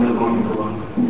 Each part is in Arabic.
عليكم ورحمة الله.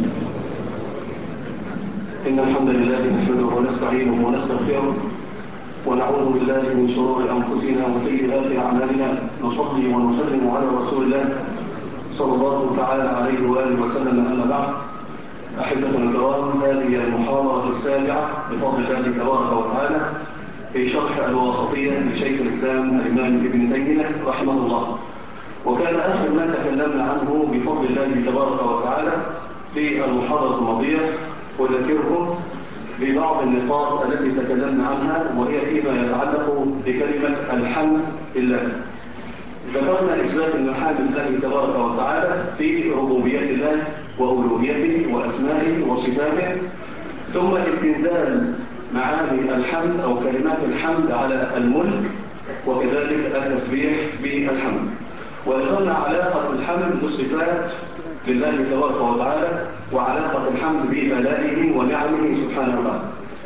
إن الحمد لله نحمده ونستعينه ونستغفره ونعوذ بالله من شرور أنفسنا وسيئات أعمالنا. نصلي ونسلم على رسول الله صلى الله تعالى عليه وآله وسلم. أما بعد، أحبتنا الكرام، هذه المحاضرة السابعة بفضل الله تبارك وتعالى في شرح الواسطية لشيخ الإسلام الإمام ابن تيمية رحمه الله. وكان آخر ما تكلمنا عنه بفضل الله تبارك وتعالى في المحاضرة الماضية، وذكركم ببعض النقاط التي تكلمنا عنها، وهي فيما يتعلق بكلمة الحمد لله. ذكرنا إثبات المحامد الله تبارك وتعالى في ربوبية الله وألوهيته وأسمائه وصفاته، ثم استنزال معاني الحمد أو كلمات الحمد على الملك، وكذلك التسبيح بالحمد. وذكرنا علاقة الحمد بالصفات لله تبارك وتعالى، وعلاقة الحمد بآلائه ونعمه سبحانه وتعالى.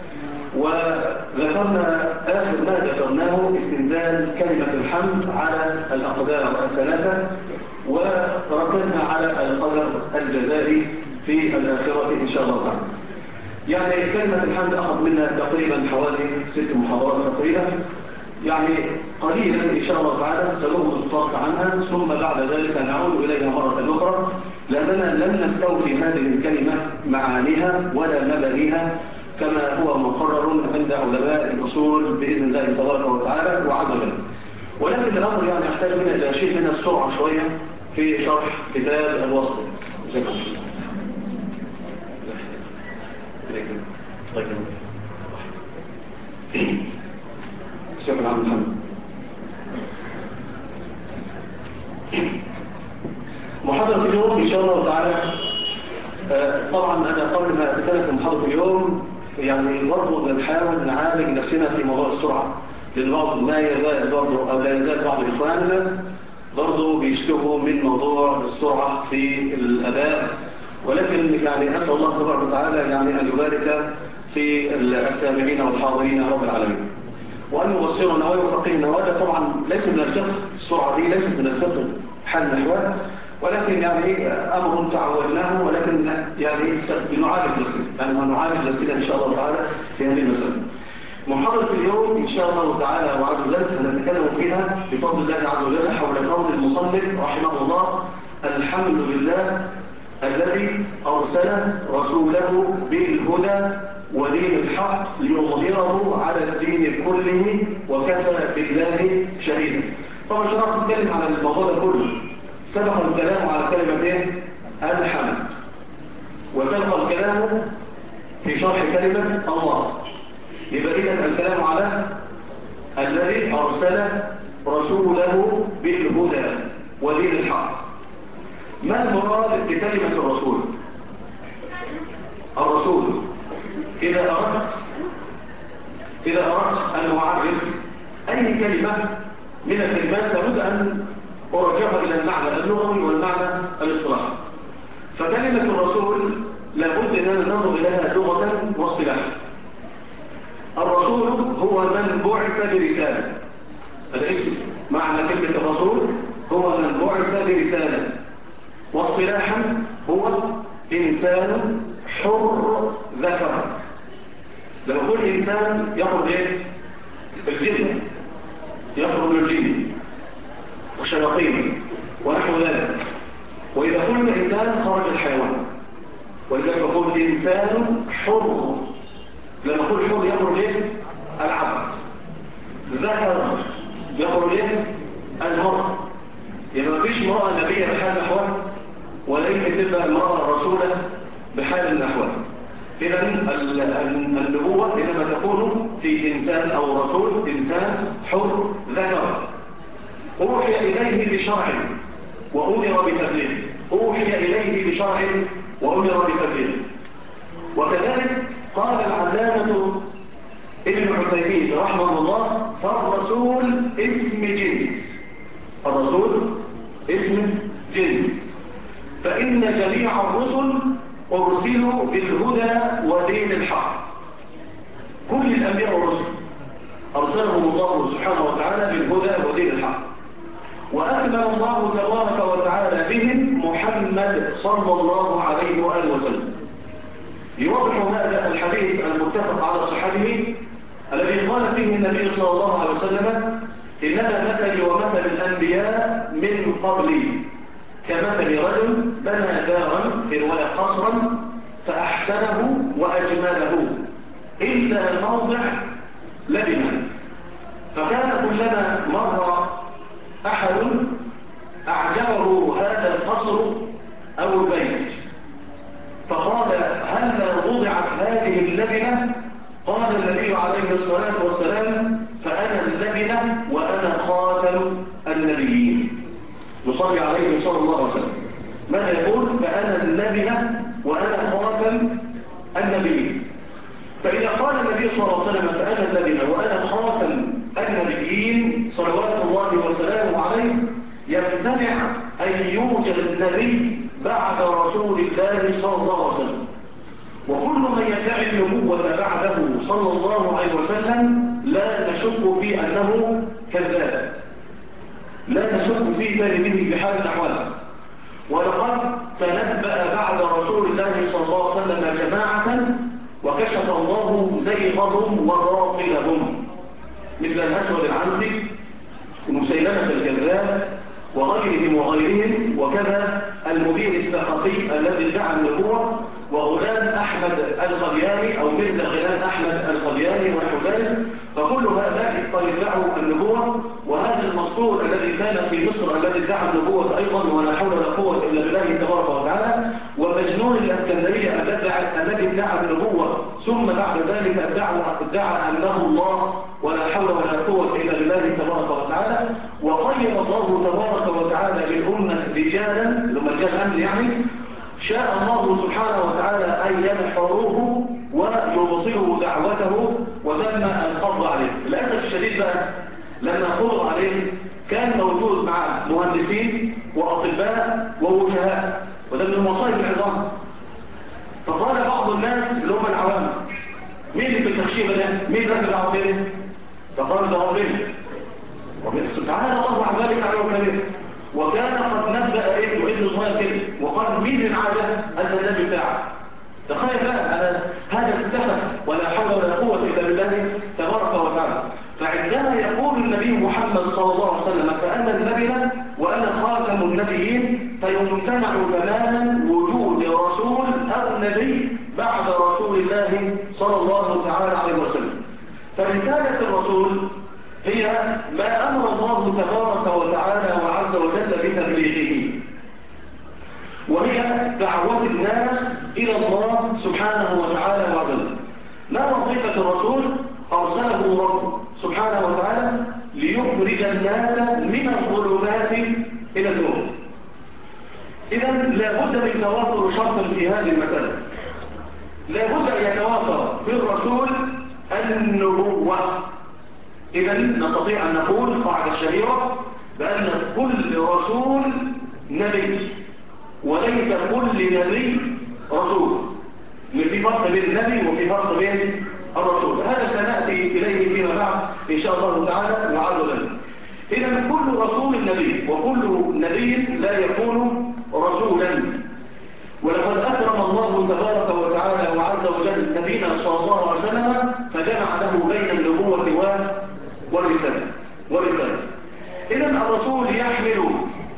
وذكرنا آخر ما ذكرناه استنزال كلمة الحمد على الأقدار الثلاثة، وركزنا على القدر الجزائي في الآخرة إن شاء الله تعالى. يعني كلمة الحمد أخذ منها تقريبا حوالي 6 محاضرات تقريبا، يعني قليلا إن شاء الله تعالى سنغض الطرف عنها، ثم بعد ذلك نعود إليها مرة أخرى، لأننا لم نستوفي هذه الكلمة معانيها ولا مبانيها كما هو مقرر عند علماء الأصول بإذن الله تبارك وتعالى وعز وجل. ولكن الأمر يعني يحتاج منا إلى شيء من السرعة شوية في شرح كتاب الوصف. شكرا عبد الحمد. محاضرة اليوم إن شاء الله تعالى، طبعا أنا قبل ما أتكلم في محاضرة اليوم يعني برضه بنحاول نعالج نفسنا في موضوع السرعة، لأن بعض ما يزال برضه أو لا يزال بعض إخواننا برضه بيشتكوا من موضوع السرعة في الأداء، ولكن يعني أسأل الله تبارك وتعالى يعني أن يبارك في السامعين والحاضرين يا رب العالمين، وأن يبصرنا ويفقهنا. وهذا طبعا ليس من الفقه، السرعة دي ليست من الفقه حل الأحوال، ولكن يعني أمر تعودناه، ولكن يعني بنعالج نفسنا، يعني نعالج نفسنا إن شاء الله تعالى في هذه المسألة. محاضرة اليوم إن شاء الله تعالى وعز وجل هنتكلم فيها بفضل الله عز وجل حول قول المصنف رحمه الله: الحمد لله الذي أرسل رسوله بالهدى ودين الحق ليظهره على الدين كله وكفى بالله شهيدا. طبعا شرحت نتكلم عن الموضوع ده كله، سبق الكلام على كلمة الحمد، وسبق الكلام في شرح كلمة الله. يبقى إذن الكلام على الذي أرسل رسوله بالهدى ودين الحق. ما المراد بكلمة الرسول؟ الرسول إذا أردت أن أعرف أي كلمة من الكلمات لابد أن أرجعها إلى المعنى اللغوي والمعنى الاصطلاحي. فكلمة الرسول لابد أن ننظر إليها لغة واصطلاحا. الرسول هو من بعث برسالة، هذا اسم معنى كلمة الرسول، هو من بعث برسالة. واصطلاحا هو إنسان حر ذكر. لما يقول إنسان يخرج إيه؟ الجن، يخرج الجن والشياطين ونحو ذلك. وإذا قلنا إنسان خرج الحيوان، ولذلك يقول إنسان حر. لما نقول حر يخرج إيه؟ العبد. ذكر يخرج إيه؟ المرأة. يعني ما فيش امرأة نبية بحال الأحوال، ولا يمكن تبقى المرأة رسولة بحال الأحوال. إذا النبوة إنما تكون في إنسان أو رسول إنسان حر ذكر أوحي إليه بشرع وأمر بتبليغه. أوحي إليه بشرع وأمر بتبليغه. وكذلك قال العلامة ابن عثيمين رحمه الله: فالرسول اسم جنس. الرسول اسم جنس، فإن جميع الرسل أرسلوا بالهدى ودين الحق. كل الأنبياء والرسل أرسلهم الله سبحانه وتعالى بالهدى ودين الحق، وأكمل الله تبارك وتعالى بهم محمد صلى الله عليه وآله وسلم. يوضح هذا الحديث المتفق على صحته الذي قال فيه النبي صلى الله عليه وسلم: إنما مثلي ومثل الأنبياء من قبلي كمثل رجل بنى دارا، في رواية قصرا، فأحسنه وأجمله إلا موضع لبنة، فكان كلما مر أحد أعجبه هذا القصر أو البيت فقال: هل وضعت هذه اللبنة؟ قال النبي عليه الصلاة والسلام: فأنا اللبنة وأنا خاتم النبيين. نصلي عليه صلى الله عليه وسلم. ماذا يقول؟ فأنا اللبنة وأنا خاتم النبيين. فإذا قال النبي صلى الله عليه وسلم: فأنا اللبنة وأنا خاتم النبيين صلوات الله وسلامه عليه، يمتنع أن يوجد النبي بعد رسول الله صلى الله عليه وسلم. وكل من يدعي النبوة بعده صلى الله عليه وسلم لا نشك في أنه كذاب، لا نشك في كذبه بحال الأحوال. ولقد تنبأ بعد رسول الله صلى الله عليه وسلم جماعة وكشف الله زيغهم وباطلهم، مثل الأسود العنسي ومسيلمة الكذاب وغيرهم، وكذا المبين الثقفي الذي ادعى النبوة، وغلام أحمد القدياني أو مرزا غلام أحمد القدياني والحسين، فكل هؤلاء قد ادعوا النبوة. وهذا المسطور الذي كان في مصر الذي ادعى النبوة أيضا، ولا حول ولا قوة إلا بالله تبارك وتعالى، ومجنون الإسكندرية الذي ادعى النبوة ثم بعد ذلك ادعى أنه الله، ولا حول ولا قوة إلا بالله تبارك وتعالى. وقيم الله تبارك وتعالى للأمة رجالا، لما رجال الأمن يعني، شاء الله سبحانه وتعالى أن ينحروه ويبطلوا دعوته وتم القبض عليه. للأسف الشديد بقى لما قبض عليه كان موجود مع مهندسين وأطباء ووجهاء، وده من المصائب العظام. فقال بعض الناس اللي هم العوام: مين اللي في التخشيبة ده؟ مين راكب عربية؟ فقالوا: ده ربنا سبحانه الله عن ذلك عليه وكبير. وكان قد نبأ ابنه صغير كده وقال: مين العادة؟ أن النبي بتاعه. تخيل بقى هذا السفه، ولا حول ولا قوة إلا بالله تبارك وتعالى. فعندما يقول النبي محمد صلى الله عليه وسلم: فأنا اللبنة وأنا خاتم النبيين، فيمتنع تماما وجود رسول أو نبي بعد رسول الله صلى الله تعالى عليه وسلم. فرسالة الرسول هي ما أمر الله تبارك وتعالى وعز وجل بتبليغه، وهي دعوة الناس إلى الله سبحانه وتعالى وعز وجل. ما وظيفة الرسول؟ أرسله رب سبحانه وتعالى ليخرج الناس من الظلمات إلى النور. إذن لابد من توافر شرط في هذه المسألة. لابد أن يتوافر في الرسول النبوة. إذن نستطيع أن نقول قاعدة شهيرة بأن كل رسول نبي، وليس كل نبي رسول. في فرق بين النبي وفي فرق بين الرسول. هذا سنأتي إليه فيما بعد إن شاء الله تعالى وعز وجل. إذن كل رسول نبي، وكل نبي لا يكون رسولا. ولقد أكرم الله تبارك وتعالى وعز وجل نبينا صلى الله عليه وسلم فجمع له بين النبوة والرسالة. إذن الرسول يحمل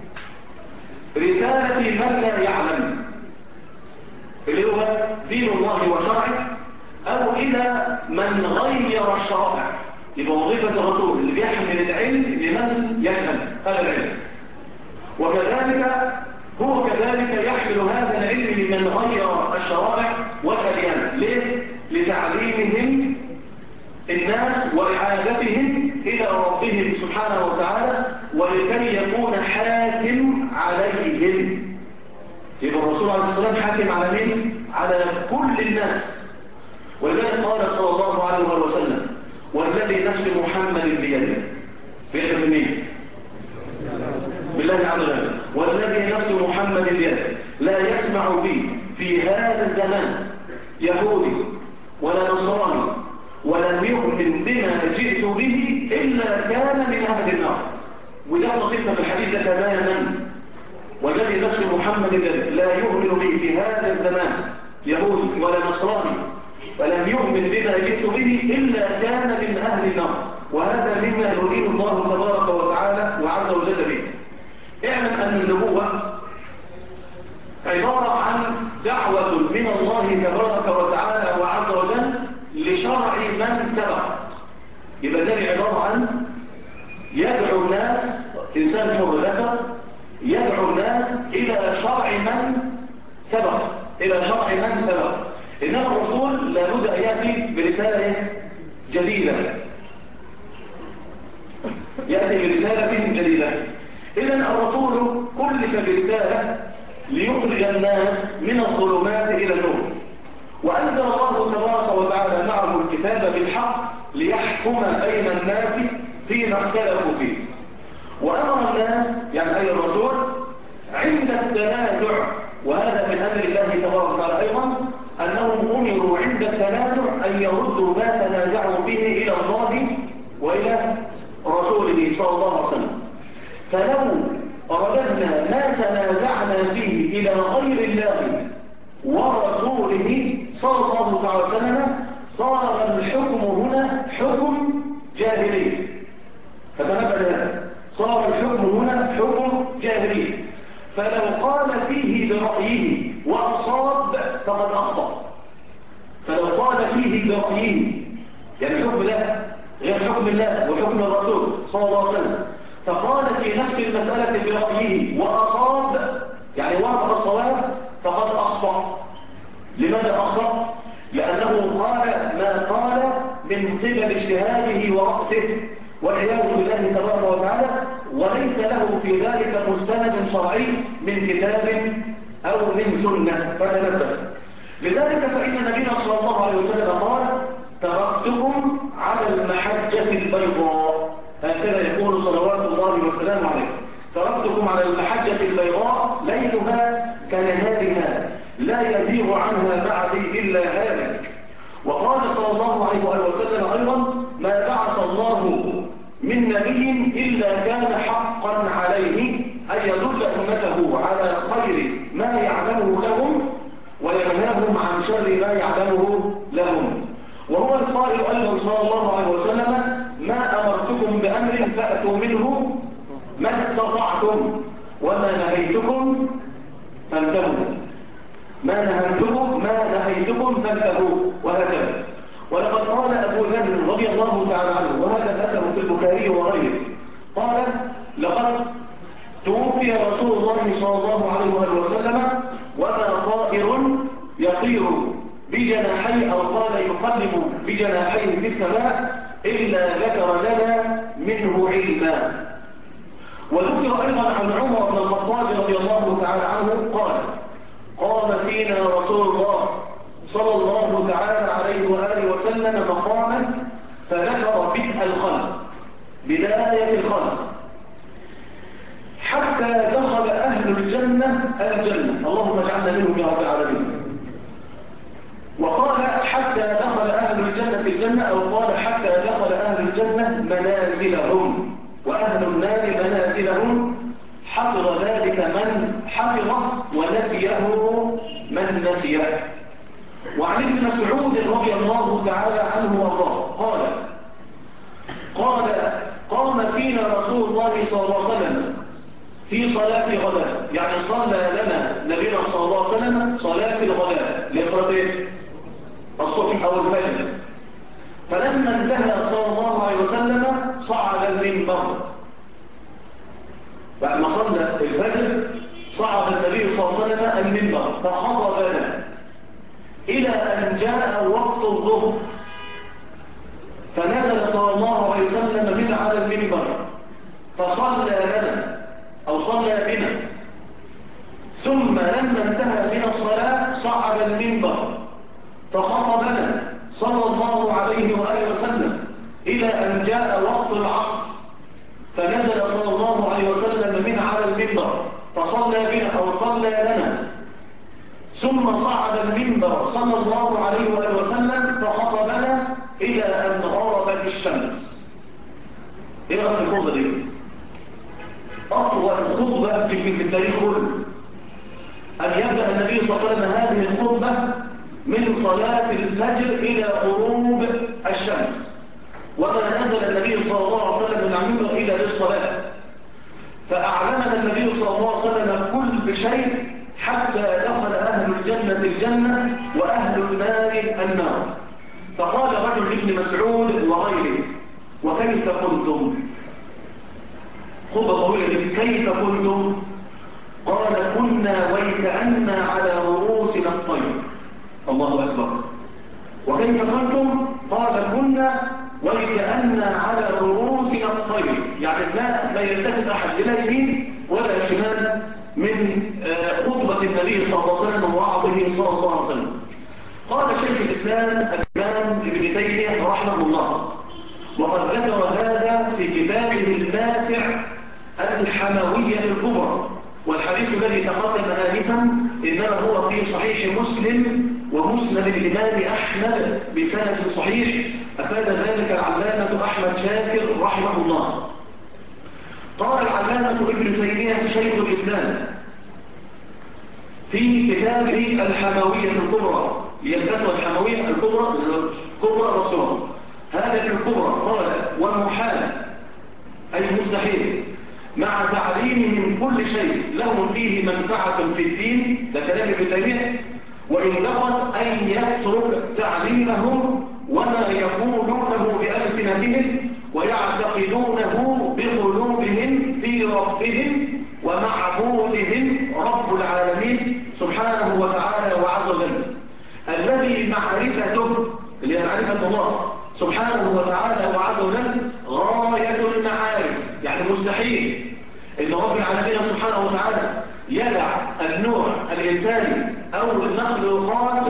رسالة من لا يعلم، اللي هو دين الله وشرعه، أو إلى من غير الشرائع. يبقى وظيفة الرسول اللي بيحمل العلم لمن يفهم هذا العلم، وكذلك هو كذلك يحمل هذا العلم لمن غير الشرائع والأديان. ليه؟ لتعليمهم الناس وإعادتهم إلى ربهم سبحانه وتعالى، ولكي يكون حاكم عليهم. يبقى الرسول عليه الصلاة والسلام حاكم على مين؟ على كل الناس. ولذلك قال صلى الله عليه وسلم: والذي نفس محمد بيده. بيده مين؟ بالله عز وجل. والذي نفس محمد بيده لا يسمع بي في هذا الزمان يهودي ولا نصراني ولم يؤمن بما جئت به إلا كان من أهل النار. وده لطيفة في الحديث ده تماما. والذي نفس محمد الذي لا يؤمن به في هذا الزمان يهودي ولا نصراني ولم يؤمن بما جئت به إلا كان من أهل النار، وهذا مما يريد الله تبارك وتعالى وعز وجل به. اعلم أن النبوة عبارة عن دعوة من الله تبارك وتعالى وعز وجل لشرع من سبق. يبقى النبي عبارة عن يدعو الناس، إنسان حر ذكر، يدعو الناس إلى شرع من سبق، إلى شرع من سبق. إنما الرسول لابد أن يأتي برسالة جديدة، يأتي برسالة جديدة. إذن الرسول كلف برسالة ليخرج الناس من الظلمات إلى النور، وأنزل الله تبارك وتعالى معه الكتاب بالحق ليحكم بين الناس فيما اختلفوا فيه. وأمر الناس يعني أي الرسول عند التنازع، وهذا من أمر الله تبارك وتعالى أيضا أنهم أمروا عند التنازع أن يردوا ما تنازعوا فيه إلى الله وإلى رسوله صلى الله عليه وسلم. فلو رددنا ما تنازعنا فيه إلى غير الله ورسوله صلى الله عليه وسلم صار الحكم هنا حكم جاهلي. فتنبه هذا، صار الحكم هنا حكم جاهلي. فلو قال فيه برأيه وأصاب فقد أخطأ. فلو قال فيه برأيه، يعني الحكم ده غير حكم الله وحكم الرسول صلى الله عليه وسلم، فقال في نفس المسألة برأيه وأصاب يعني وافق الصواب فقد أخطأ. لماذا أخطأ؟ لأنه قال ما قال من قبل اجتهاده ورأسه والعياذ بالله تبارك وتعالى، وليس له في ذلك مستند شرعي من كتاب أو من سنة. فتنبه. لذلك فإن نبينا صلى الله عليه وسلم قال تركتكم على المحجة البيضاء، هكذا يقول صلوات الله وسلامه عليه، تركتكم على المحجة البيضاء ليلها كنهارها لا يزيغ عنها بعدي إلا هالك. وقال صلى الله عليه وسلم أيضا ما بعث الله من نبي إلا كان حقا عليه أن يدل أمته على خير ما يعلمه لهم وينهاهم عن شر ما يعلمه لهم. وهو القائل أيضا صلى الله عليه وسلم ما أمرتكم بأمر فأتوا منه ما استطعتم وما نهيتكم فانتهوا، ما نهيتكم فانتهوا، وهكذا. ولقد قال أبو ذر رضي الله تعالى عنه، وهذا الأثر في البخاري وغيره، قال لقد توفي رسول الله صلى الله عليه وسلم وما طائر يطير بجناحيه أو قال يقلب بجناحيه في السماء إلا ذكر لنا منه علما. وذكر أيضا عن عمر بن الخطاب رضي الله تعالى عنه قال قام فينا رسول الله صلى الله تعالى عليه وآله وسلم مقاما فذكر بدء الخلق، بداية الخلق، حتى دخل أهل الجنة اللهم اجعلنا منهم يا رب العالمين. وقال حتى دخل أهل الجنة أو قال حتى دخل أهل الجنة منازلهم وأهل النار منازلهم، حفظ ذلك من حفظ ونسيه من نسيه. وعن ابن مسعود رضي الله تعالى عنه وارضاه قال قام فينا رسول الله صلى الله عليه وسلم في صلاة الغداء، يعني صلى لنا نبينا صلى الله عليه وسلم صلاة الغداء لصلاة الصبح أو الفجر. فلما انتهى صلى الله عليه وسلم صعد المنبر، بعد ما صلى الفجر صعد النبي صلى الله عليه وسلم المنبر فخطبنا إلى أن جاء وقت الظهر، فنزل صلى الله عليه وسلم من على المنبر فصلى لنا أو صلى بنا، ثم لما انتهى من الصلاة صعد المنبر فخطبنا صلى الله عليه وآله وسلم إلى أن جاء وقت العصر، فنزل صلى الله عليه وسلم من على المنبر فصلى بنا أو صلى لنا، ثم صعد المنبر صلى الله عليه وآله وسلم فخطبنا إلى أن غربت الشمس. إيه رأيك الخطبة دي؟ أطول خطبة في التاريخ كله. صلى الله عليه وسلم هذه الخطبة من صلاة الفجر إلى غروب الشمس، وما نزل النبي صلى الله عليه وسلم من المنبر إلا للصلاة، فأعلمنا النبي صلى الله عليه وسلم كل شيء حتى دخل أهل الجنة الجنة وأهل النار النار. فقال رجل لابن مسعود وغيره: وكيف كنتم؟ خطبة طويلة، كيف كنتم؟ قال: كنا ويكأن على رؤوسنا الطير. الله أكبر. وكيف كنتم؟ قال: كنا ويكأن على رؤوسنا الطير، يعني لا يلتفت أحد إلى يمين ولا شمال من خطبة النبي صلى الله عليه وسلم ووعظه صلى الله عليه وسلم. قال شيخ الإسلام الإمام ابن تيمية رحمه الله، وقد ذكر هذا في كتابه النافع الحموية الكبرى، والحديث الذي تقدم آنفا إنما هو في صحيح مسلم ومسند الإمام أحمد بسند صحيح، أفاد ذلك العلامة أحمد شاكر رحمه الله. قال العلامة ابن تيمية شيخ الإسلام في كتابه الحموية الكبرى، ليلتقوا الحموية الكبرى الكبرى والصغرى، هذا في الكبرى قال: ومحال أي مستحيل مع تعليمهم كل شيء لهم فيه منفعة في الدين، ده كلام ابن تيمية، وإن دقت أن يترك تعليمهم وما يقولونه بألسنتهم ويعتقدونه بقلوبهم في ربهم ومعبودهم رب العالمين سبحانه وتعالى وعز وجل، الذي معرفته اللي هي معرفة الله سبحانه وتعالى وعز وجل غاية المعارف. يعني مستحيل إن رب العالمين سبحانه وتعالى يدع النوع الإنساني أو المخلوقات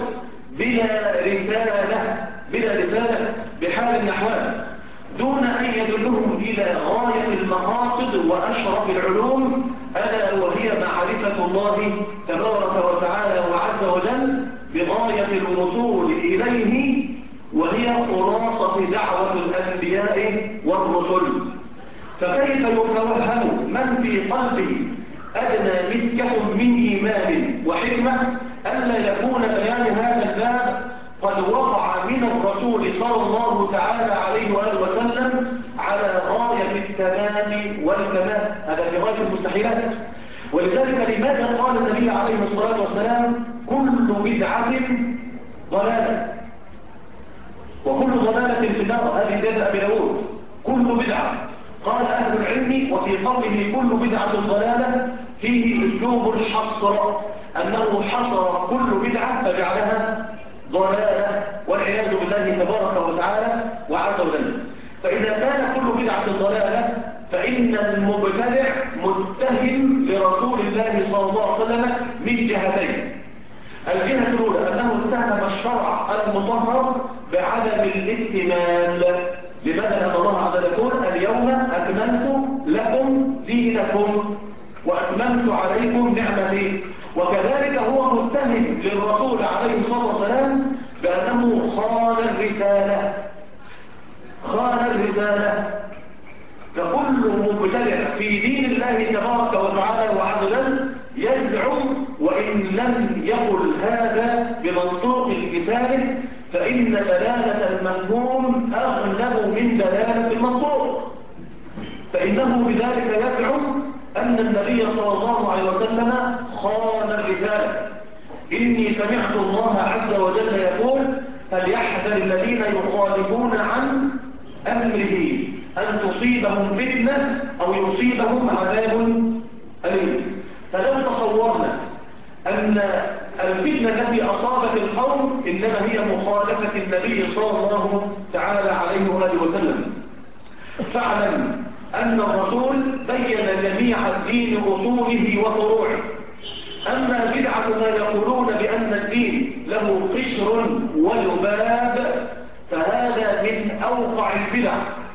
بلا رسالة بحال من الأحوال، دون أن يدلهم إلى غاية المقاصد وأشرف العلوم، ألا وهي معرفة الله تبارك وتعالى وعز وجل بغاية الوصول إليه، وهي خلاصة دعوة الأنبياء والرسل. فكيف يتوهم من في قلبه أدنى مسكة من إيمان وحكمة ألا يكون بيان هذا الباب قد وقع من الرسول صلى الله تعالى عليه وآله وسلم على غاية التمام والكمال؟ هذا في غاية المستحيلات. ولذلك لماذا قال النبي عليه الصلاة والسلام: كل بدعة ضلالة وكل ضلالة في النار؟ هذه زيادة أبي داود، كل بدعة. قال أهل العلم وفي قوله كل بدعة ضلالة فيه أسلوب الحصر، أنه حصر كل بدعة فجعلها ضلالة والعياذ بالله تبارك وتعالى وعز وجل. فإذا كان كل بدعة ضلالة فإن المبتدع متهم لرسول الله صلى الله عليه وسلم من جهتين. الجهة الأولى أنه اتهم الشرع المطهر بعدم الاكتمال. لماذا؟ لأن الله عز وجل يقول: اليوم أكملت لكم دينكم وأتممت عليكم نعمتي. وكذلك هو متهم للرسول عليه الصلاة والسلام بأنه خان الرسالة. فكل مبتدع في دين الله تبارك وتعالى وعز وجل يزعم، وإن لم يقل هذا بمنطوق لسانه، فإن دلالة المفهوم أغلب من دلالة المنطوق، فإنه بذلك يزعم أن النبي صلى الله عليه وسلم خان الرسالة. إني سمعت الله عز وجل يقول: فليحذر الذين يخالفون عن أمره أن تصيبهم فتنة أو يصيبهم عذاب أليم. فلو تصورنا أن الفتنة التي أصابت القوم إنما هي مخالفة النبي صلى الله تعالى عليه وآله وسلم، فاعلم أن الرسول بين جميع الدين أصوله وفروعه. أما بدعة ما يقولون بأن الدين له قشر ولباب فهذا من أوقع البدع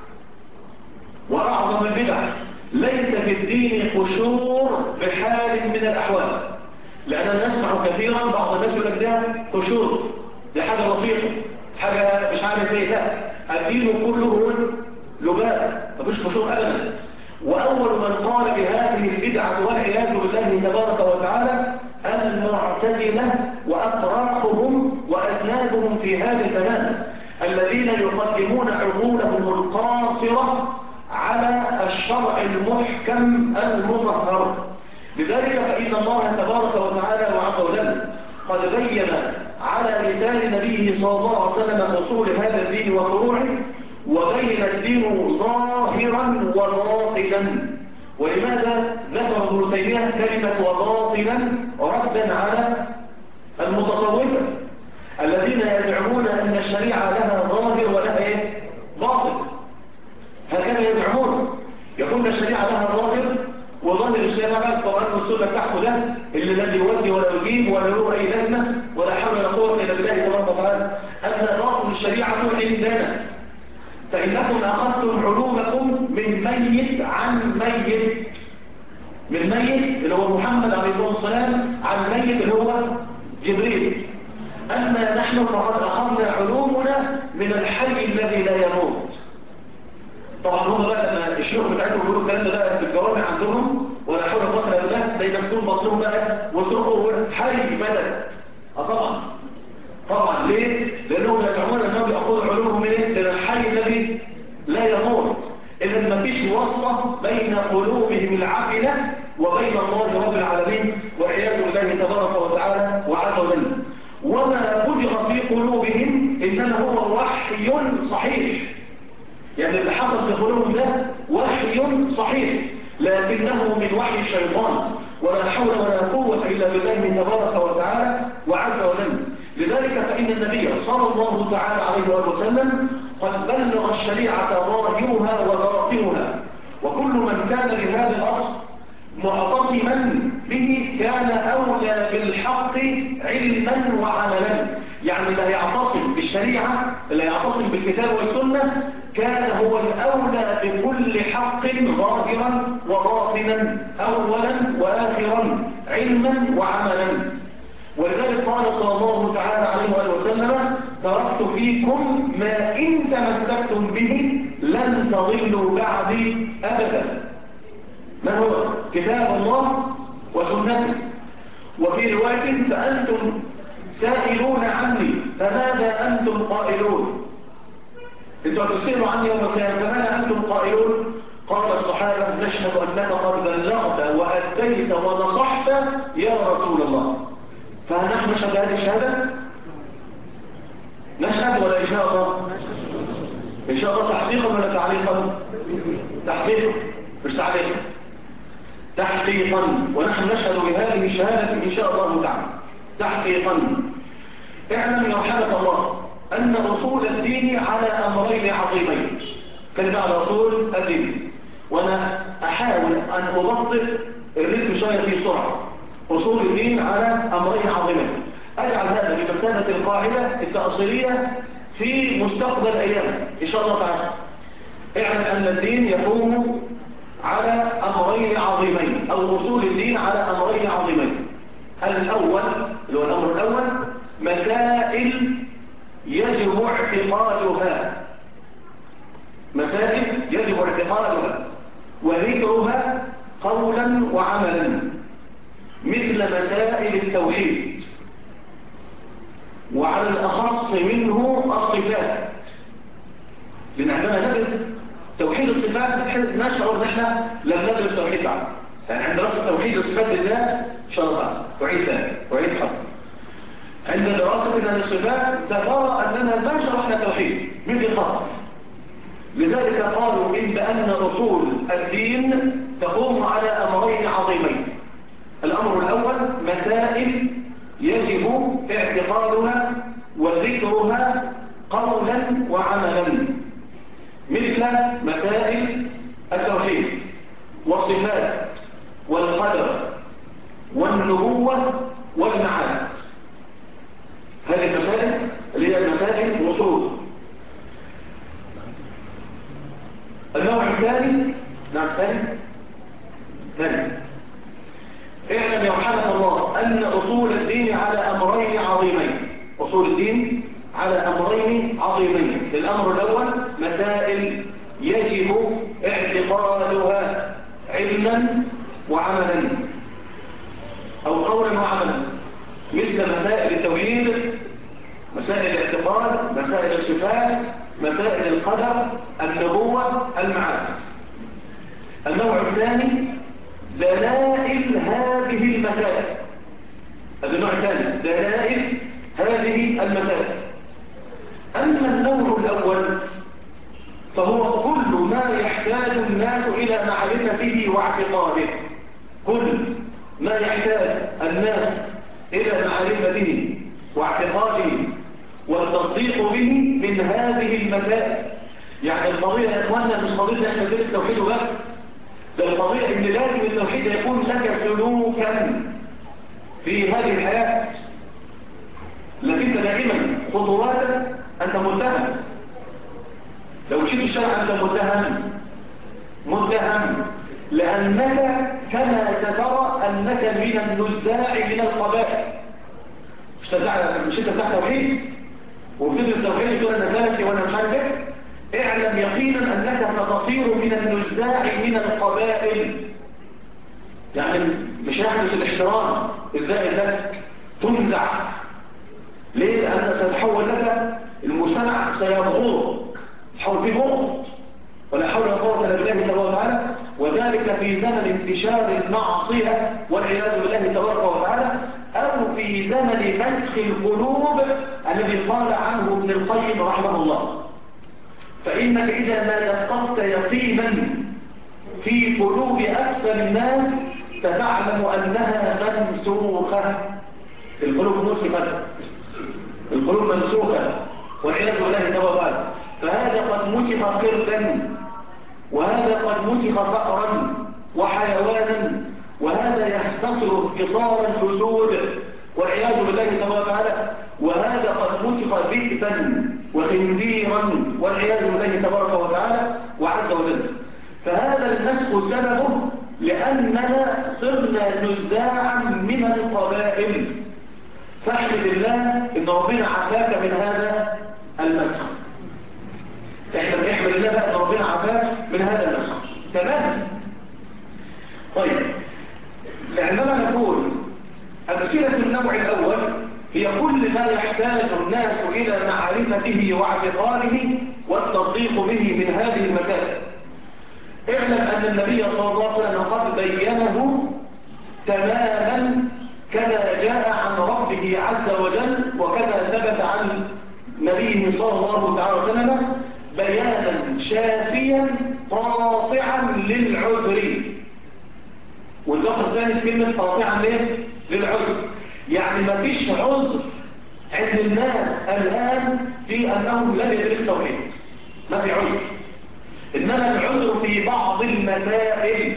وأعظم البدع. ليس في الدين قشور بحال من الأحوال، لأننا نسمع كثيرا بعض الناس يقول لك ده قشور، ده حاجة بسيطة، حاجة مش عارف ايه. ده الدين كله لباب، مفيش قشور أبدا. وأول من قال بهذه البدعة والعياذ بالله تبارك وتعالى المعتزلة المعتزلة وأفراخهم وأسنادهم في هذا الزمان الذين يقدمون عقولهم القاصرة على الشرع المحكم المطهر. لذلك فإن الله تبارك وتعالى وعز وجل قد بين على لسان نبيه صلى الله عليه وسلم أصول هذا الدين وفروعه، وبين الدين ظاهرا وباطنا. ولماذا ذكر ابن تيمية كلمة وباطنا ردا على المتصوفة الذين يزعمون أن الشريعة لها ظاهر ولها باطن؟ هكذا يزعمون، يقولون الشريعة لها ظاهر، وظاهر الشريعة بقى القرآن والسنة بتاعه ده اللي لا يودي ولا يجيب ولا له أي لازمة ولا حول ولا قوة إلا بالله تبارك وتعالى. أما باطن الشريعة عندنا فإنكم أخذتم علومكم من ميت عن ميت، من ميت اللي هو محمد عليه الصلاة والسلام عن ميت اللي هو جبريل. أما نحن فقد أخذنا علومنا من الحي الذي لا يموت. طبعا هم بقى لما الشيوخ بتاعتهم بيقولوا الكلام ده بقى في الجوامع عندهم ولا حول ولا قوة الا بالله، زي مسؤول بطنهم بقى وصرخوا حي مدد. طبعا ليه؟ لأنهم يزعمون أنهم يأخذوا علومهم من الحي الذي لا يموت. إذن ما فيش واسطة بين قلوبهم العافلة وبين الله رب العالمين والعياذ بالله تبارك وتعالى وعز وجل. وما بذر في قلوبهم إنما هو وحي صحيح، يعني اللي حصل في قلوبهم ده وحي صحيح، لكنه من وحي الشيطان، ولا حول ولا قوة إلا بالله تبارك وتعالى وعز وجل. لذلك فإن النبي صلى الله تعالى عليه وآله وسلم قد بلغ الشريعة ظاهرها وباطنها، وكل من كان لهذا الأصل معتصما به كان أولى بالحق علما وعملا. يعني اللي يعتصم بالشريعة، اللي يعتصم بالكتاب والسنة، كان هو الأولى بكل حق ظاهرا وباطنا، أولا وآخرا، علما وعملا. ولذلك قال صلى الله تعالى عليه وآله وسلم: تركت فيكم ما إن تمسكتم به لن تضلوا بعدي أبدا. ما هو؟ كتاب الله وسنته. وفي رواية: فأنتم سائلون عني فماذا أنتم قائلون؟ انتوا هتسألوا عني يوم القيامة فماذا أنتم قائلون؟ قال الصحابة: نشهد أنك قد بلغت وأديت ونصحت يا رسول الله. فهل نحن نشهد هذه الشهادة؟ نشهد ولا إن شاء الله؟ إن شاء الله تحقيقا ولا تعليقا؟ تحقيقا مش تعليقا، تحقيقا. ونحن نشهد بهذه الشهادة إن شاء الله تعالى تحقيقا. اعلم يرحمك الله أن أصول الدين على أمرين عظيمين. كلمة على أصول الدين، وأنا أحاول أن أبطئ الرتم شوية في سرعة. أصول الدين على أمرين عظيمين، أجعل هذا بمثابة القاعدة التأصيلية في مستقبل أيام إن شاء الله تعالى. اعلم أن الدين يقوم على أمرين عظيمين، أو أصول الدين على أمرين عظيمين. الأول اللي هو الأمر الأول مسائل يجب اعتقادها، مسائل يجب اعتقادها وذكرها قولا وعملا، مثل مسائل التوحيد، وعلى الأخص منه الصفات. لأن عندما ندرس توحيد الصفات نشعر ان احنا لم ندرس توحيد بعد. يعني عند دراسة توحيد الصفات بالذات ان شاء الله تعالى تعيد ثاني تعيد حظ. عند دراستنا للصفات سترى اننا ما شرحنا توحيد مثل قبل. لذلك قالوا بأن أصول الدين تقوم على أمرين عظيمين. الأمر الأول مسائل يجب اعتقادها وذكرها قولا وعملا، مثل مسائل التوحيد والصفات والقدر والنبوة والمعاد. هذه المسائل اللي هي المسائل الأصول. النوع الثاني ثاني اعلم يرحمك الله أن أصول الدين على أمرين عظيمين. أصول الدين على أمرين عظيمين. الأمر الأول مسائل يجب اعتقادها علما وعملا، أو قولا وعملا. مثل مسائل التوحيد، مسائل الاعتقاد، مسائل الصفات، مسائل القدر، النبوة، المعاد. النوع الثاني دلائل هذه المسائل. هذا النوع الثاني دلائل هذه المسائل. أما النوع الأول فهو كل ما يحتاج الناس إلى معرفته واعتقاده. كل ما يحتاج الناس إلى معرفته واعتقاده والتصديق به من هذه المسائل. يعني القضية يا إخواننا مش قضية احنا ندرس توحيده بس، ده القضية إن لازم التوحيد يكون لك سلوكا في هذه الحياة. لكن دائما خطواتك أنت متهم. لو مشيت الشرع أنت متهم لأنك كما سترى أنك من النزاع من القبائل. مش انت بتاع توحيد وبتدرس توحيد تقول انا سلفي وانا مش عارف ايه. اعلم يقينا انك ستصير من النزاع من القبائل. يعني مش هيحدث الاحترام الزائد لك، تنزع. ليه؟ لأن سيتحول لك المجتمع، سيبغضك، تحول فيه بغض. ولا حول ولا قوة إلا بالله تبارك وتعالى. وذلك في زمن انتشار المعصية والعياذ بالله تبارك وتعالى، أو في زمن مسخ القلوب الذي قال عنه ابن القيم رحمه الله. فإنك إذا ما دققت يقينا في قلوب أكثر الناس ستعلم أنها منسوخة. القلوب مسخت، القلوب منسوخة والعياذ بالله تبارك وتعالى. فهذا قد مسخ قردا، وهذا قد مسخ فأرا وحيوانا، وهذا يحتصر انتصار الأسود والعياذ بالله تبارك وتعالى، وهذا قد مسخ ذئبا وخنزيرا والعياذ بالله تبارك وتعالى وعز وجل. فهذا المسخ سببه لأننا صرنا نزاعا من القبائل. فاحمد الله إن ربنا عافاك من هذا المسخ. احمد الله بقى إن ربنا عافاك من هذا المسخ. تمام. طيب، عندما نقول أمثلة النوع الأول هي كل ما يحتاج الناس إلى معرفته واعتقاده والتصديق به من هذه المسائل. اعلم أن النبي صلى الله عليه وسلم قد بينه تماما كما جاء عن ربه عز وجل، وكما ثبت عن نبيه صلى الله عليه وسلم بيانا شافيا قاطعا للعذر. واللفظ الثاني كلمة قاطعا للعذر، يعني ما فيش عذر عند الناس الآن في أنهم لم يدركوا التوحيد، ما في عذر. إنما العذر في بعض المسائل،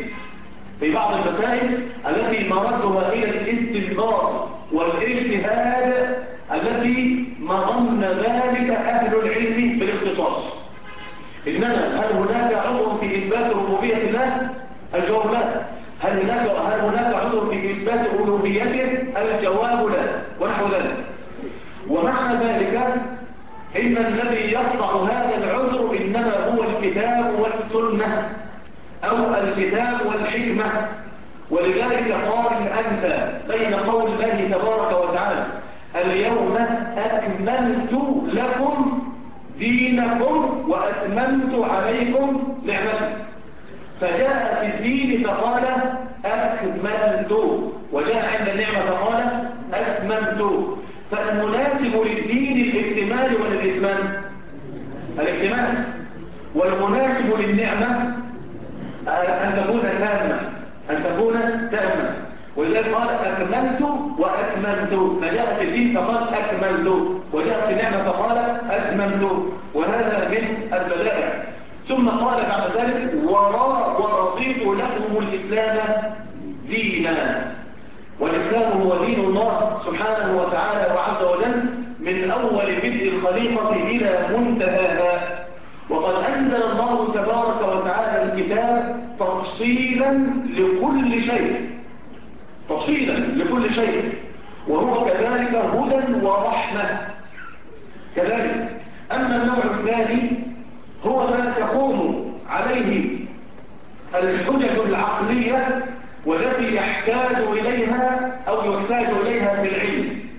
التي مردها إلى الاستنباط والاجتهاد التي مضمن ذلك أهل العلم بالاختصاص. إنما هل هناك عذر في إثبات ربوبية الله؟ الجواب لا. هل هناك عذر في إثبات ألوهيته؟ الجواب لا، ونحو ذلك. ومعنى ذلك إن الذي يقطع هذا العذر إنما هو الكتاب والسنة أو الكتاب والحكمة. ولذلك قارن أنت بين قول الله تبارك وتعالى اليوم أكملت لكم دينكم وأتممت عليكم نعمتي. فجاء في الدين فقال أكملت، وجاء عند النعمة فقال أتممت. فالمناسب للدين الاكتمال ولا الإتمام؟ الاكتمال. والمناسب للنعمة أن تكون تامة. ولذلك قال أكملت وأكملت، فجاء في الدين فقال أكملت، وجاء في النعمة فقال أتممت. وهذا من البدائع. ثم قال بعد ذلك ورضيت لكم الإسلام دينا. والإسلام هو دين الله سبحانه وتعالى وعز وجل من أول بدء الخليقة إلى منتهاها. وقد أنزل الله تبارك وتعالى الكتاب تفصيلا لكل شيء، وهو كذلك هدى ورحمة كذلك. أما النوع الثاني هو ما تقوم عليه الحجج العقلية والتي يحتاج إليها في العلم.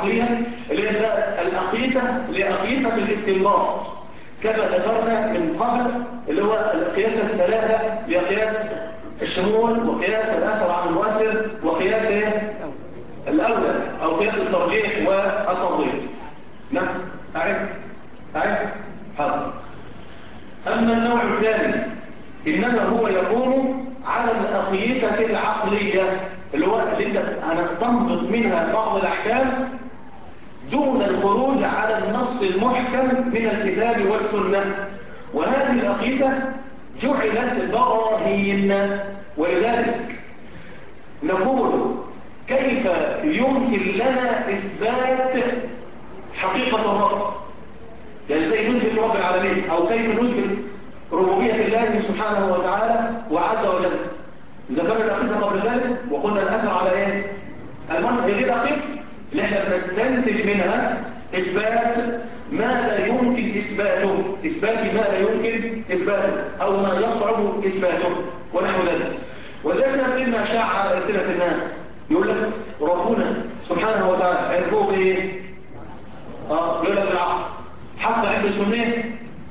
عقليا اللي هي الأقيسة اللي هي أقيسة الاستنباط كما ذكرنا من قبل، اللي هو القياس الثلاثة، اللي هي قياس الشمول وقياس الأثر عن المؤثر وقياس الأولى أو قياس الترجيح والتفضيل. نعم أعرف حاضر. أما النوع الثاني إنما هو يكون على الأقيسة العقلية اللي هو اللي هنستنبط منها بعض الأحكام دون الخروج على النص المحكم من الكتاب والسنة، وهذه الأقيسة جعلت براهين. ولذلك نقول كيف يمكن لنا إثبات حقيقة الرب، يعني ازاي نثبت رب العالمين، أو كيف نثبت ربوبية الله سبحانه وتعالى وعز وجل. ذكرنا الأقيسة قبل ذلك وقلنا الأثر على إيه؟ المصدر. هذه الأقيسة اللي احنا بنستنتج منها إثبات ما لا يمكن إثباته، إثبات ما لا يمكن إثباته أو ما يصعب إثباته ونحو ذلك. وذلك مما شاع على ألسنة الناس يقول لك ربنا سبحانه وتعالى عرفوه بإيه؟ يقول لك بالعقل. حتى عند السنة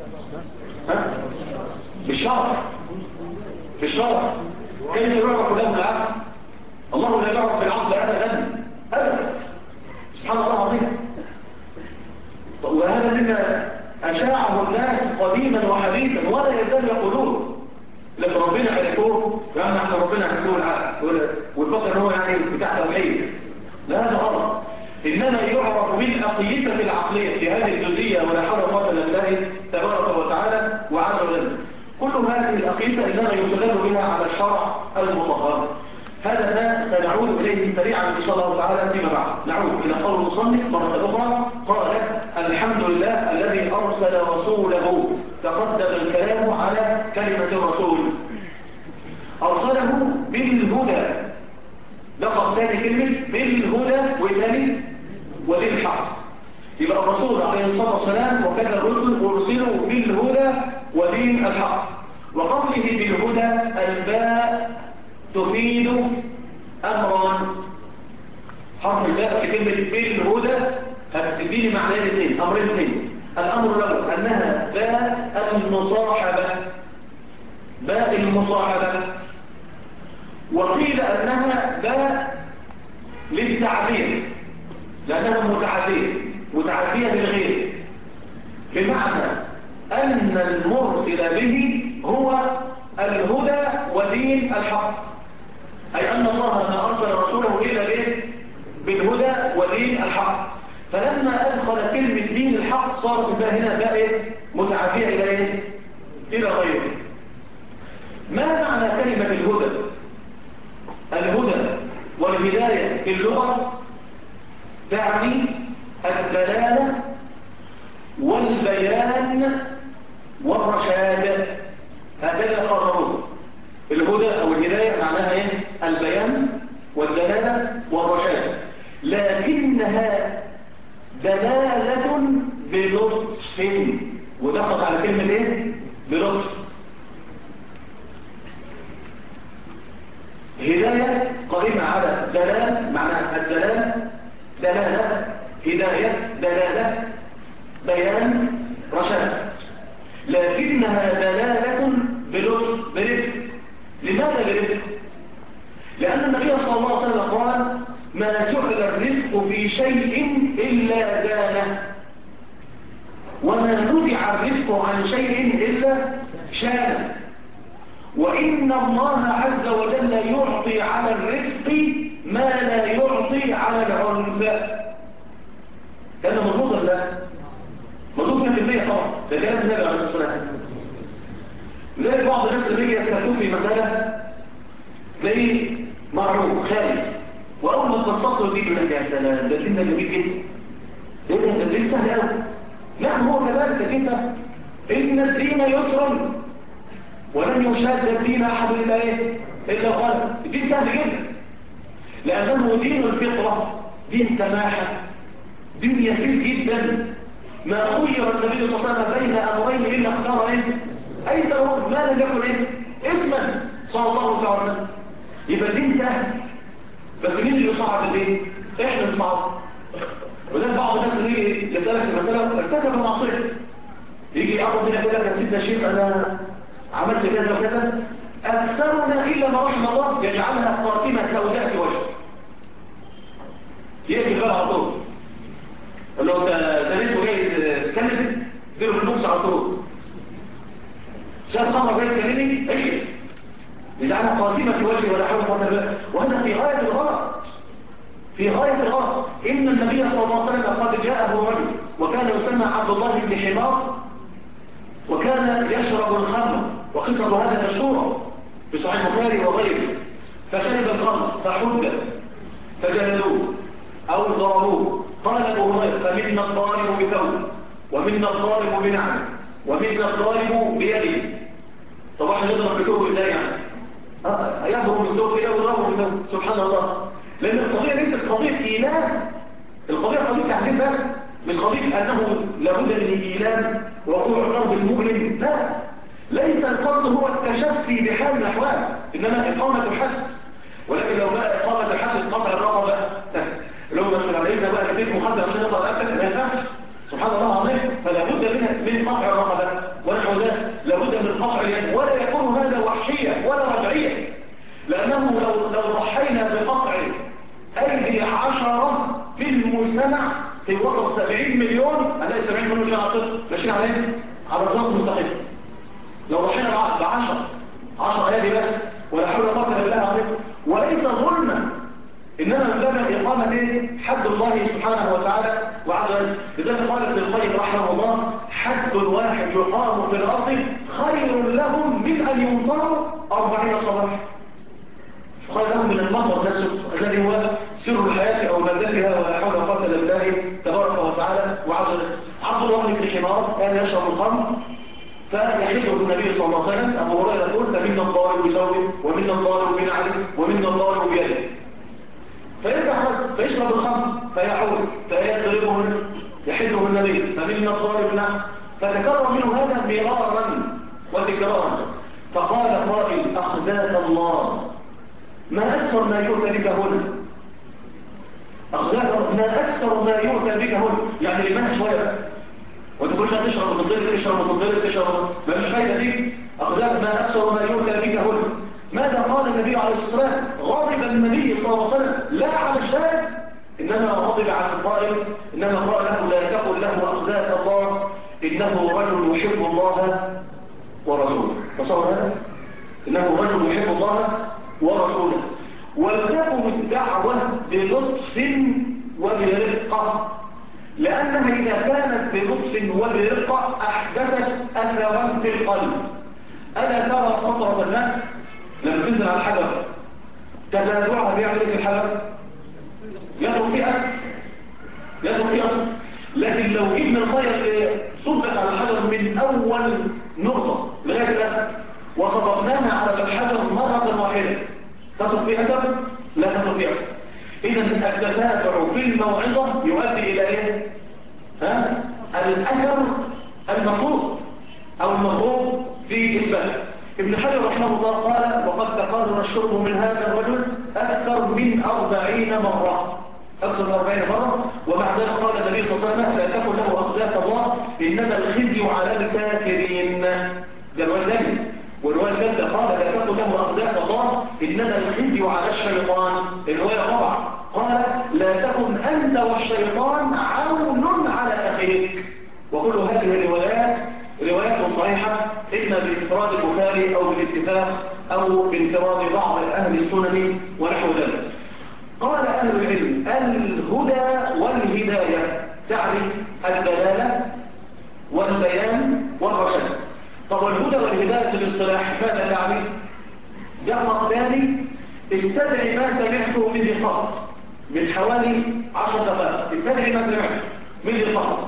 بالشرع كيف يعرف له بالعقل؟ الله لا يعرف بالعقل أبدا سبحان الله العظيم. وهذا مما أشاعه الناس قديما وحديثا ولا يزال يقولون لكن ربنا عرفوه، يعني احنا ربنا عرفوه العقل ويفكر هو يعني بتاع توحيد. لا هذا غلط، إنما يعرف بالأقيسة العقلية في هذه الجزئية ولا حول ولا قوة إلا بالله تبارك وتعالى وعز وجل. كل هذه الأقيسة إنما يستدل بها على الشرع المطهر. هذا ما سنعود إليه سريعا إن شاء الله تعالى فيما بعد. نعود إلى قول المصنف مرة أخرى. قال الحمد لله الذي أرسل رسوله. تقدم الكلام على كلمة الرسول. أرسله بالهدى. لقب ثاني كلمة بالهدى وثاني وذي الحق. يبقى الرسول عليه الصلاة والسلام وكذا الرسل أرسلوا بالهدى ودين الحق. وقوله بالهدى الباء تفيد أمران. حرف الباء في كلمة بالهدى هتديني معنيين اثنين، أمرين اثنين. الأمر الأول أنها باء المصاحبة، باء المصاحبة. وقيل أنها باء للتعديل لأنها متعدية للغير، بمعنى أن المرسل به هو الهدى ودين الحق، أي أن الله ما أرسل رسوله إلا بالهدى ودين الحق. فلما أدخل كلمة دين الحق صارت الباء هنا باء متعدية إلى غيره. ما معنى كلمة الهدى؟ الهدى والهداية في اللغة تعني الدلالة والبيان والرشاد. هكذا قرروه. الهدى أو الهداية معناها إيه؟ البيان والدلالة والرشاد، لكنها دلالة بلطف. ودخل على كلمة إيه؟ بلطف. هداية قائمة على دلالة، معناها الدلالة دلالة، هداية دلالة، بيان رشاد، لكنها دلالة بلطف برفق. لماذا برفق؟ لأن النبي صلى الله عليه وسلم قال ما جعل الرفق في شيء إلا زانه، وما نزع الرفق عن شيء إلا شانه. وإن الله عز وجل يعطي على الرفق ما لا يعطي على العنف. كان مظبوط ولا لا؟ مظبوط 100% طبعا، ده كلام النبي عليه الصلاة والسلام. زي بعض الناس اللي بيجي يستفتوا في مسألة زي مرعوب خايف، وأول ما تبسط له الدين يقول لك يا سلام ده الدين ده جميل جدا، ده الدين سهل قوي. نعم هو كذلك الدين سهل. إن الدين يسر ولن يشاد الدين أحد إلا غلب. الدين سهل جدا لأنه دين الفطرة، دين سماحة، دين يسير جدا. ما خير النبي صلى الله عليه وسلم بين أمرين إلا اختار أيسر ما لم يكن اسما صلى الله عليه وسلم. يبقى الدين سهل، بس مين اللي يصعب الدين؟ احنا نصعب. وذلك بعض الناس اللي يجي يسألك في مسألة ارتكب معصية، يجي يقرب منك يقول لك يا سيدنا شيخ أنا عملت كذا وكذا، أكثرنا إلا ما رحم الله يجعلها خاتمة سوداء في وجهه. يقفل بقى على طول، قال له أنت زنيت وجاي تتكلم، اديله في النص على طول. شاب خمر جاي تكلمني اقفل، يجعلها خاتمة في وجهه ولا حول ولا قوة إلا بالله. وهذا في غاية الغلط، في غاية الغلط. إن النبي صلى الله عليه وسلم قد جاءه رجل وكان يسمى عبد الله بن حمار، وكان يشرب الخمر، وقصة هذا مشهورة في صحيح البخاري وغيره. فشرب الخمر فحد فجلدوه أو ضربوه. قال أبو هريرة فمنا الضارب بثوب، ومنا الضارب بنعمه، ومنا الضارب بيده. طب واحد يضرب بثوب ازاي يعني؟ يضرب بثوب كده ويضرب بثوب، سبحان الله. لأن القضية ليست قضية إيلام، القضية قضية تحذير بس، مش قضية أنه لابد من الإيلام ووقوع ضرب المؤلم، لا. ليس القصد هو التشفي بحال الأحوال، إنما إقامة الحد. ولكن لو بقى إقامة الحد قطع الرقبة، اللي هو مثلا ليس بقى كتير مخدر عشان يقطع رقبتك، ما ينفعش. سبحان الله العظيم. فلا بد من قطع الرقبة ونحو ذلك، لا بد من قطع اليد، ولا يكون هذا وحشية ولا رجعية. لأنه لو ضحينا بقطع أيدي 10 في المجتمع في وسط 70 مليون، هنلاقي 70 مليون شارع صفر ماشيين عليه على صراط مستقيم. لو ضحينا ب10 أيدي بس، ولا حول ولا قوة إلا بالله العظيم. وليس ظلما، إنما من باب إقامة حد الله سبحانه وتعالى وعز وجل. لذلك قال ابن القيم رحمه الله حد واحد يقام في الأرض خير لهم من أن يمطروا 40 صباحا. خير لهم من المطر نفسه الذي هو سر الحياة أو مادتها، ولا حول ولا قوة إلا بالله تبارك وتعالى وعز وجل. عبد الله بن حمار كان يشرب الخمر فيحله النبي صلى الله عليه وسلم. أبو هريرة يقول فمنا الضارب بثوبه، ومنا الضارب بنعله، ومنا الضارب بيده. فيرجع فيشرب الخمر فيعود فيضربه، يحله النبي فمنا الضارب نعم. فتكرر منه هذا مرارا وتكرارا. فقال قائل أخزاك الله، ما أكثر ما يؤتى بك هنا، أخزاك ما أكثر ما يؤتى بك هنا. يعني لماذا شوية بقى وتقولش هتشرب وتضرب، تشرب وتضرب، تشرب، ما فيش فايدة دي. أخزاك ما أكثر ما يؤتى بك هنا. ماذا قال النبي عليه الصلاة والسلام؟ غضب النبي صلى الله عليه وسلم لا على الشارع، إنما غضب على القائل، إنما قال له لا تقل له أخزاك الله، إنه رجل يحب الله ورسوله. تصور هذا؟ إنه رجل يحب الله ورسوله. ولتكن الدعوة بلطف وبرقة، لأنها إذا كانت بلطف وبرقة أحدثت أثرا في القلب. ألا ترى قطرة الماء لما تنزل على الحجر تتابعها بيعمل في الحجر؟ يدخل فيه أسر، يدخل فيه أسر. لكن لو جبنا المية اللي صبت على الحجر من أول نقطة لغاية الآخر وصببناها على الحجر مرة واحدة تدخل فيه أسر؟ لا تدخل فيه أسر. إذا التتابع في الموعظة يؤدي إلى إيه؟ الأثر المطلوب أو المطلوب في إثباته. ابن حجر رحمه الله قال وقد تقرر الشرب من هذا الرجل أكثر من 40 مرة، أكثر من 40 مرة. ومع ذلك قال النبي صلى الله عليه وسلم لا تكن له أخزاك الله، إنما الخزي على الكافرين. ده الرواية الثانية. والرواية الثالثة قال لا تكن له أخزاك الله، إنما الخزي على الشيطان. الرواية الرابعة قال لا تكن أنت والشيطان عون على أخيك. وكل هذه الروايات روايات صحيحة، إما بانفراد البخاري أو بالاتفاق أو بانفراد بعض أهل السنن ونحو ذلك. قال أهل العلم الهدى والهداية تعني الدلالة والبيان والرشد. طب الهدى والهداية في الاصطلاح ماذا تعني؟ جمع ثاني استدعي ما سمعته من فقط من حوالي 10 دقائق. استدعي ما سمعته من فقط.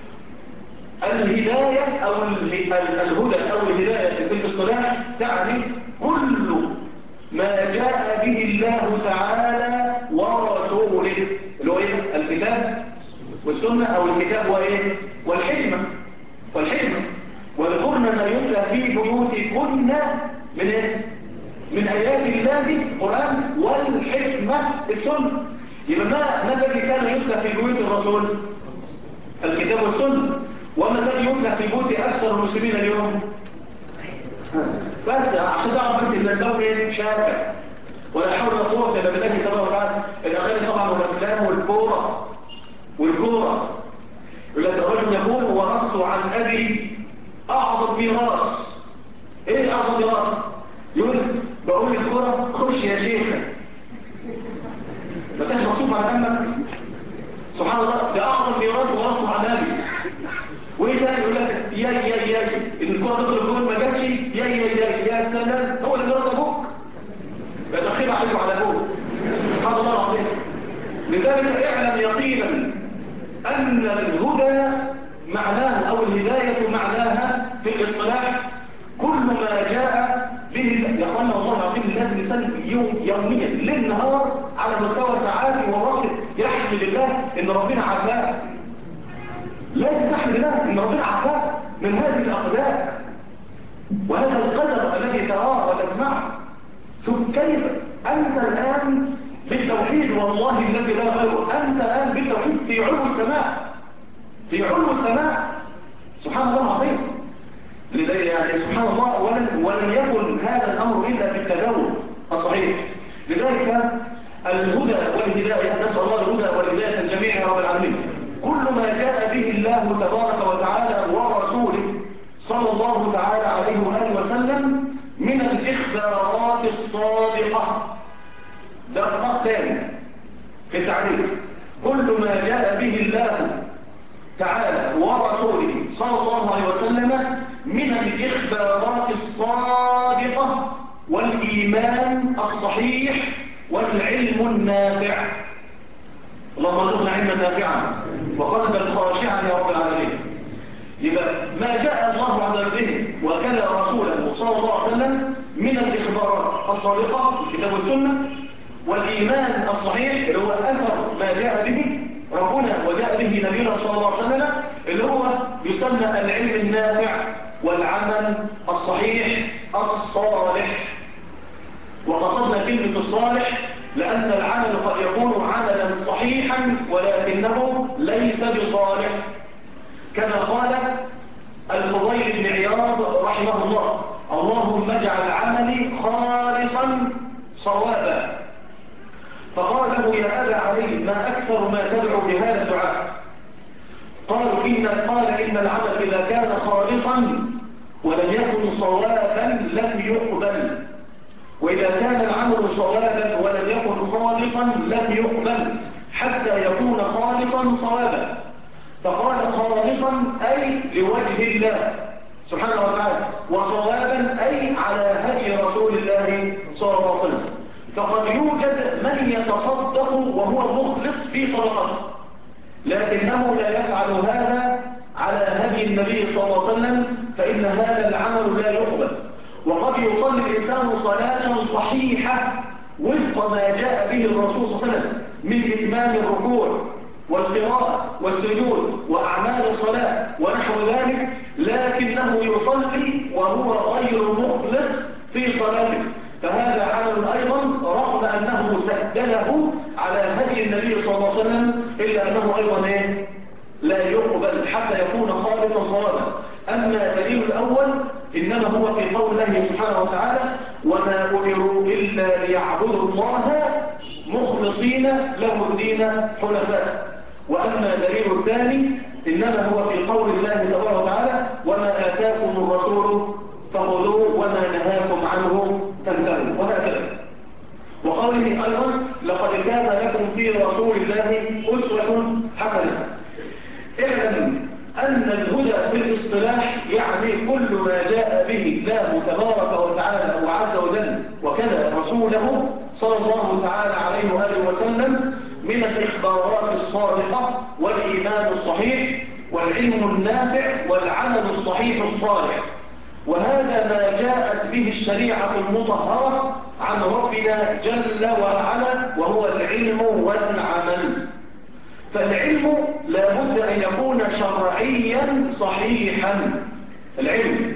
الهداية أو الهدى أو الهداية في الاصطلاح تعني كل ما جاء به الله تعالى ورسوله، اللي هو إيه؟ الكتاب والسنة، أو الكتاب وإيه؟ والحكمة. واذكرن ما يتلى في بيوتكن من إيه؟ من آيات الله القرآن والحكمة السنة. يبقى ما الذي كان يتلى في بيوت الرسول؟ الكتاب والسنة. وما الذي يتلى في بيوت أكثر المسلمين اليوم؟ بس عشان تعرف بس إن الدولة شاسع ولا حول ولا قوة إلا بالله تبارك وتعالى. الأغاني طبعا والأفلام والكورة يقول لك الرجل يقول ورثت عن أبي أعظم ميراث. إيه أعظم ميراث؟ يقول بقول للكورة خش يا شيخ، ما كانش مقصود على دمك. سبحان الله، ده أعظم ميراث ورثته عن أبي. وإيه تاني؟ يقول لك يا الكورة تدخل الجول ما جاتش، يا سلام، هو اللي ميراث أبوك، يتخيل عليكم على أبوك. سبحان الله العظيم. لذلك اعلم يقينا أن الهدى معناه أو الهداية معناها في الاصطلاح كل ما جاء به. يقولنا والله العظيم لازم الإنسان يوميا ليل نهار على مستوى ساعاتي ووقت يحمد الله إن ربنا عافاه. لازم تحمد الله إن ربنا عافاه من هذه الأقزاء وهذا القدر الذي تراه وتسمعه. شوف كيف أنت الآن بالتوحيد، والله الذي لا غيره، أنت الآن بالتوحيد في علو السماء، في علو السماء. سبحان الله العظيم. لذلك يعني سبحان الله، ولن يكن هذا الأمر إلا بالتداول الصحيح. لذلك الهدى والهداية، نسأل الله الهدى والهداية الجميع يا رب العالمين. كل ما جاء به الله تبارك وتعالى ورسوله صلى الله تعالى عليه وآله وسلم من الإخبارات الصادقة. ده نقطة ثاني في التعريف. كل ما جاء به الله تعالى ورسوله صلى الله عليه وسلم من الإخبارات الصادقة والإيمان الصحيح والعلم النافع. اللهم ارزقنا علما نافعا وقلبا خاشعا يا رب العالمين. يبقى ما جاء الله عز وجل وكان رسوله صلى الله عليه وسلم من الإخبارات الصادقة الكتاب والسنة والإيمان الصحيح اللي هو أثر ما جاء به ربنا وجاء به نبينا صلى الله عليه وسلم اللي هو يسمى العلم النافع والعمل الصحيح الصالح. وقصدنا كلمة الصالح لأن العمل قد يكون عملا صحيحا ولكنه ليس بصالح، كما قال الفضيل بن عياض رحمه الله: اللهم اجعل عملي خالصا صوابا. فقال له: يا أبا علي، ما أكثر ما تدعو بهذا الدعاء؟ قال إن العمل إذا كان خالصا ولم يكن صوابا لم يقبل، وإذا كان العمل صوابا ولم يكن خالصا لم يقبل حتى يكون خالصا صوابا. فقال خالصا أي لوجه الله سبحانه وتعالى، وصوابا أي على هدي رسول الله صلى الله عليه وسلم. فقد يوجد من يتصدق وهو مخلص في صدقته لكنه لا يفعل هذا على هدي النبي صلى الله عليه وسلم، فإن هذا العمل لا يقبل. وقد يصلي الإنسان صلاة صحيحة وفق ما جاء به الرسول صلى الله عليه وسلم من إتمام الركوع والقراءة والسجود وأعمال الصلاة ونحو ذلك، لكنه يصلي وهو غير مخلص في صلاته، فهذا عمل أيضا رغم أنه سدله على هدي النبي صلى الله عليه وسلم، إلا أنه أيضا لا يقبل حتى يكون خالصا صوابا. أما دليل الأول إنما هو في قول الله سبحانه وتعالى: وما أمروا إلا ليعبدوا الله مخلصين له الدين حنفاء. وأما دليل الثاني إنما هو في قول الله تبارك وتعالى: وما آتاكم الرسول فخذوه وما نهاكم عنه فانتهوا، وهكذا. وقوله أيضا: لقد كان لكم في رسول الله أسوة حسنة. اعلم أن الهدى في الاصطلاح يعني كل ما جاء به الله تبارك وتعالى وعز وجل وكذا رسوله صلى الله تعالى عليه وآله وسلم من الإخبارات الصادقة والإيمان الصحيح والعلم النافع والعمل الصحيح الصالح. وهذا ما جاءت به الشريعة المطهرة عن ربنا جل وعلا، وهو العلم والعمل. فالعلم لا بد أن يكون شرعيا صحيحا العلم.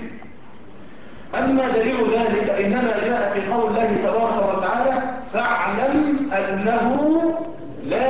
أما دليل ذلك إنما جاء في قول الله تبارك وتعالى: فاعلم أنه لا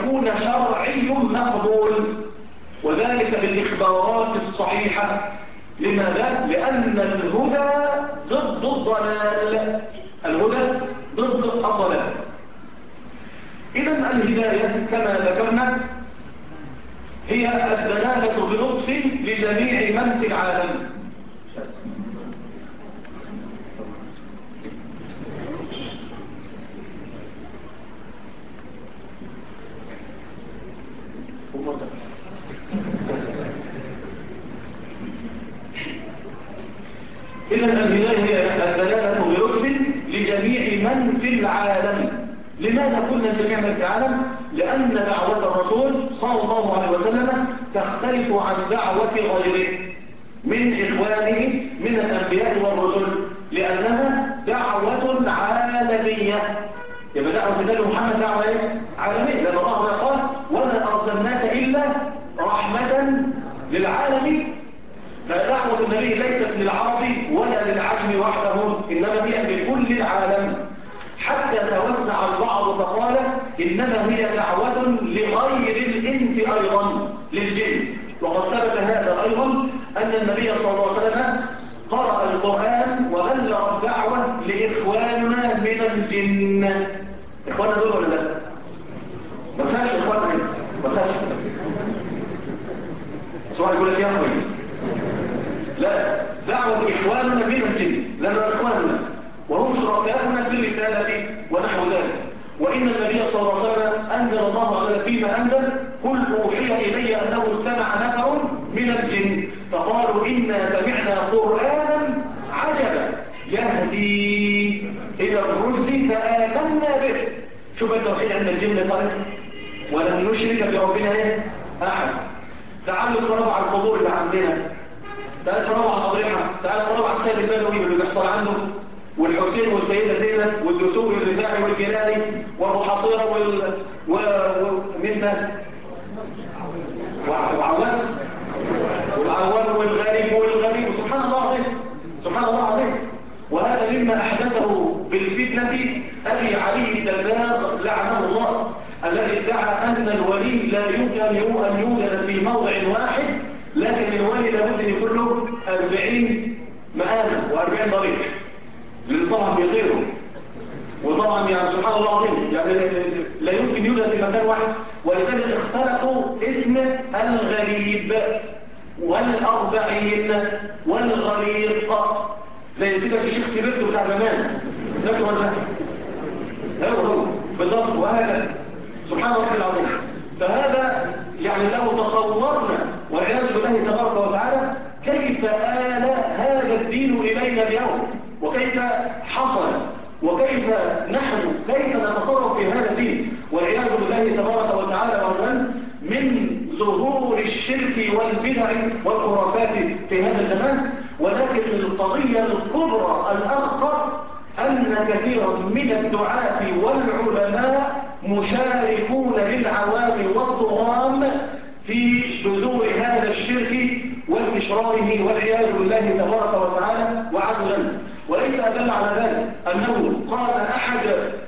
يكون شرعي مقبول، وذلك بالإخبارات الصحيحة. لماذا؟ لأن الهدى ضد الضلال، الهدى ضد الضلال. إذن الهداية كما ذكرنا هي الدلالة بلطف لجميع من في العالم. إذن الهداية هي الدلالة بلطف لجميع من في العالم. لماذا قلنا جميع من في العالم؟ لأن دعوة الرسول صلى الله عليه وسلم تختلف عن دعوة غيره من إخوانه من الأنبياء والرسل، لأنها دعوة عالمية. يبقى دعوة النبي محمد دعوة عالمية، لأن الله قال وما أرسلناك إلا رحمة للعالمين. فدعوة النبي ليست للعرب ولا للعجم وحدهم، إنما هي لكل العالم، حتى توسع البعض فقال إنما هي دعوة لغير الإنس أيضا، للجن. وقد ثبت هذا أيضا أن النبي صلى الله عليه وسلم قرأ القرآن وبلغ الدعوة لإخواننا من الجن. إخواننا دول ولا لا؟ ما فيهاش إخواننا هنا، ما فيهاش. سواء يقول لك يا أخوي، لا، دعوة إخواننا من الجن، لأننا إخواننا وهم شركاؤنا في الرسالة ونحو ذلك. وإن النبي صلى الله عليه وسلم أنزل الله عليه فيما أنزل قل أوحي إلي أنه استمع نفر من الجن فقالوا إنا سمعنا قرآنا عجبا يهدي إلى الرشد فآمنا به. شوف التوحيد عند الجن طريق ولن نشرك بربنا أحد. تعالوا اتفرجوا على القبور اللي عندنا، تعالوا اتفرجوا على الأضرحة، تعالوا اتفرجوا على السيد البدوي واللي بيحصل عنده، والحسين والسيدة زينب والدسوقي والرفاعي والجيلاني وابو حصيرة ومن ده وعوان والغريب وسبحان الله العظيم، سبحان الله العظيم. وهذا مما أحدثه بالفتنة أبي علي الدباغ لعنه الله، الذي ادعى أن الولي لا يمكن أن يوجد في موضع واحد، لكن الولي لابد أن يكون له 40 مآمة و40 طريق، لأن طبعا بيطيروا، وطبعا يعني سبحان الله العظيم يعني لا يمكن يوجد في مكان واحد. ولذلك اختلقوا اسم الغريب والأربعين والغريق، زي سيدة الشيخ سيبرتو بتاع زمان، فاكر ولا لا؟ هو بالضبط. وهذا سبحان الله العظيم. فهذا يعني لو تصورنا والعياذ بالله تبارك وتعالى كيف آل هذا الدين إلينا اليوم، وكيف حصل، وكيف نحن كيف نتصرف في هذا الدين والعياذ بالله تبارك وتعالى وجل من ظهور الشرك والبدع والخرافات في هذا الزمان. ولكن القضية الكبرى الأخطر أن كثيرا من الدعاة والعلماء مشاركون للعوام والطغام في بذور هذا الشرك واستشراره والعياذ بالله تبارك وتعالى وعز وجل. وليس أدل على ذلك أنه قال أحد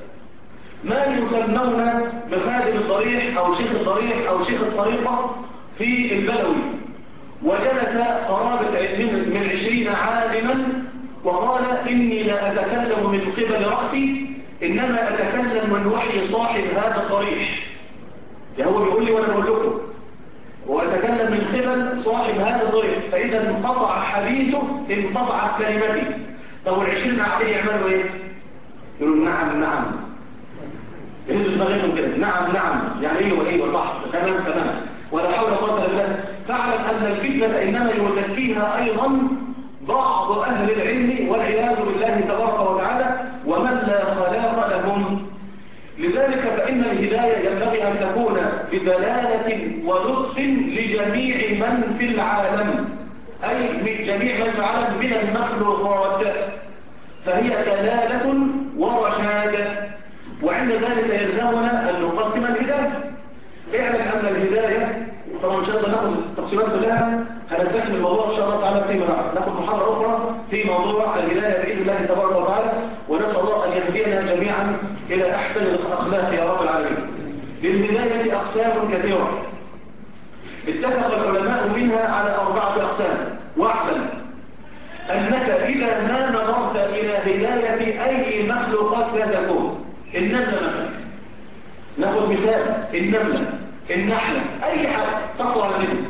ما يسمون بخادم الضريح أو شيخ الضريح أو شيخ الطريقة في البدوي، وجلس قرابة من 20 عالما وقال إني لا أتكلم من قبل رأسي، إنما أتكلم من وحي صاحب هذا الضريح. يعني هو بيقول لي وأنا بقول لكم، وأتكلم من قبل صاحب هذا الضريح، فإذا انقطع حديثه انقطعت كلمتي. طب وال20 قاعدين يعملوا إيه؟ يقولوا نعم نعم، يهزوا دماغهم كده، نعم نعم، يعني ايوه صح، تمام تمام، ولا حول ولا قوه الا بالله. فاعلم ان الفتنه انما يزكيها ايضا بعض اهل العلم والعياذ بالله تبارك وتعالى ومن لا خلاق لهم. لذلك فان الهدايه ينبغي ان تكون بدلاله ولطف لجميع من في العالم، اي من جميع من في العالم من المخلوقات، فهي دلاله ورشاد. وعند ذلك يلزمنا أن نقسم الهداية. اعلم أن الهداية طبعا مش هنقدر ناخد التقسيمات كلها، هنستكمل الموضوع إن شاء الله تعالى فيما بعد، ناخد محاضرة أخرى في موضوع الهداية بإذن الله تبارك وتعالى، ونسأل الله أن يهدينا جميعا إلى أحسن الأخلاق يا رب العالمين. للهداية أقسام كثيرة اتفق العلماء منها على 4 أقسام. واعلم أنك إذا ما نظرت إلى هداية أي مخلوقات لا تكون، النملة مثلا، ناخذ مثال، النملة، النحلة، أي حاجة تخطر على ذلك،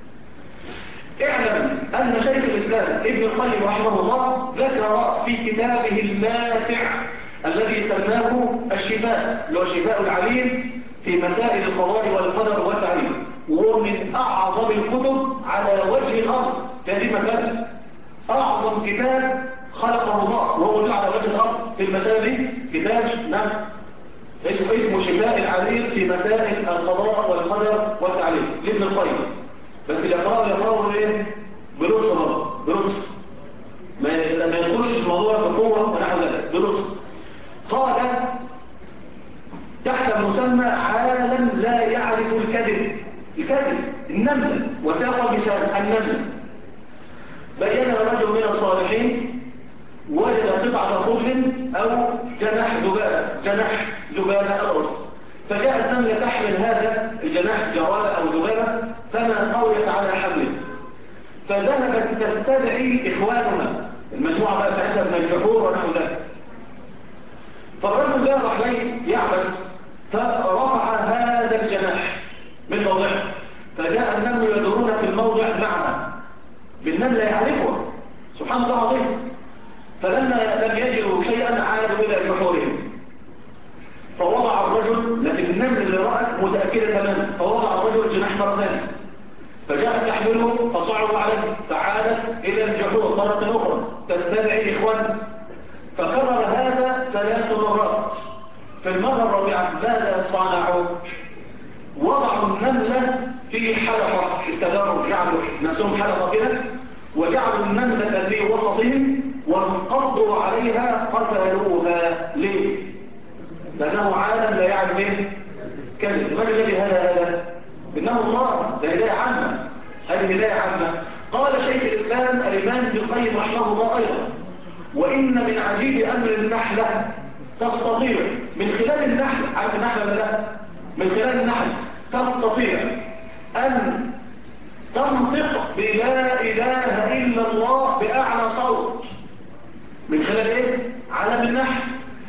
اعلم أن شيخ الإسلام ابن القيم رحمه الله ذكر في كتابه الماتع الذي سماه الشفاء، اللي هو شفاء العليم في مسائل القضاء والقدر والتعليم، وهو من أعظم الكتب على وجه الأرض. هذه مسألة أعظم كتاب خلقه الله وهو موجود على وجه الأرض في المسألة دي، كتاب نعم اسمه شفاء العليم في مسائل القضاء والقدر والتعليم لابن القيم. بس اللي يقرأه ايه؟ بلطف ما يدخلش الموضوع بقوة ونحو ذلك، بلطف. قال تحت مسمى عالم لا يعرف الكذب، النملة، وساق مثال النملة. بينها رجل من الصالحين وجد قطعة خبز أو جناح ذبابة أو رز، فجاءت نملة تحمل هذا الجناح جرادة أو ذبابة فما قويت على حمله، فذهبت تستدعي إخوانها المجموعة بقى بتاعتها من الجحور ونحو ذلك. فالرجل ده راح ليه يعبس فرفع هذا الجناح من موضعه، فجاء النمل يدورون في الموضع معها بالنملة يعرفها، سبحان الله العظيم. فلما لم يجدوا شيئا عادوا إلى جحورهم، فوضع الرجل، لكن النمل اللي رأت متأكدة تماما، فوضع الرجل الجناح مرة ثانية، فجاءت تحمله فصعدوا عليه، فعادت إلى الجحور مرة أخرى تستدعي إخوانها، فكرر هذا 3 مرات. في المرة الرابعة ماذا صنعوا؟ وضعوا النملة في حلقة، استداروا، جعلوا نفسهم حلقة كده، وجعلوا النملة في وسطهم وانقضوا عليها قتلوها. ليه؟ لأنه عالم لا يعلم ايه؟ كذب. من الذي هذا؟ إنه الله، ده هداية عامة، هذه هداية عامة. قال شيخ الإسلام الإمام ابن القيم رحمه الله أيضا: وإن من عجيب أمر النحلة تستطيع من خلال النحل، عارف النحلة ولا لا؟ من خلال النحل تستطيع أن تنطق بلا إله إلا الله بأعلى صوت. من خلال إيه؟ علم النحل.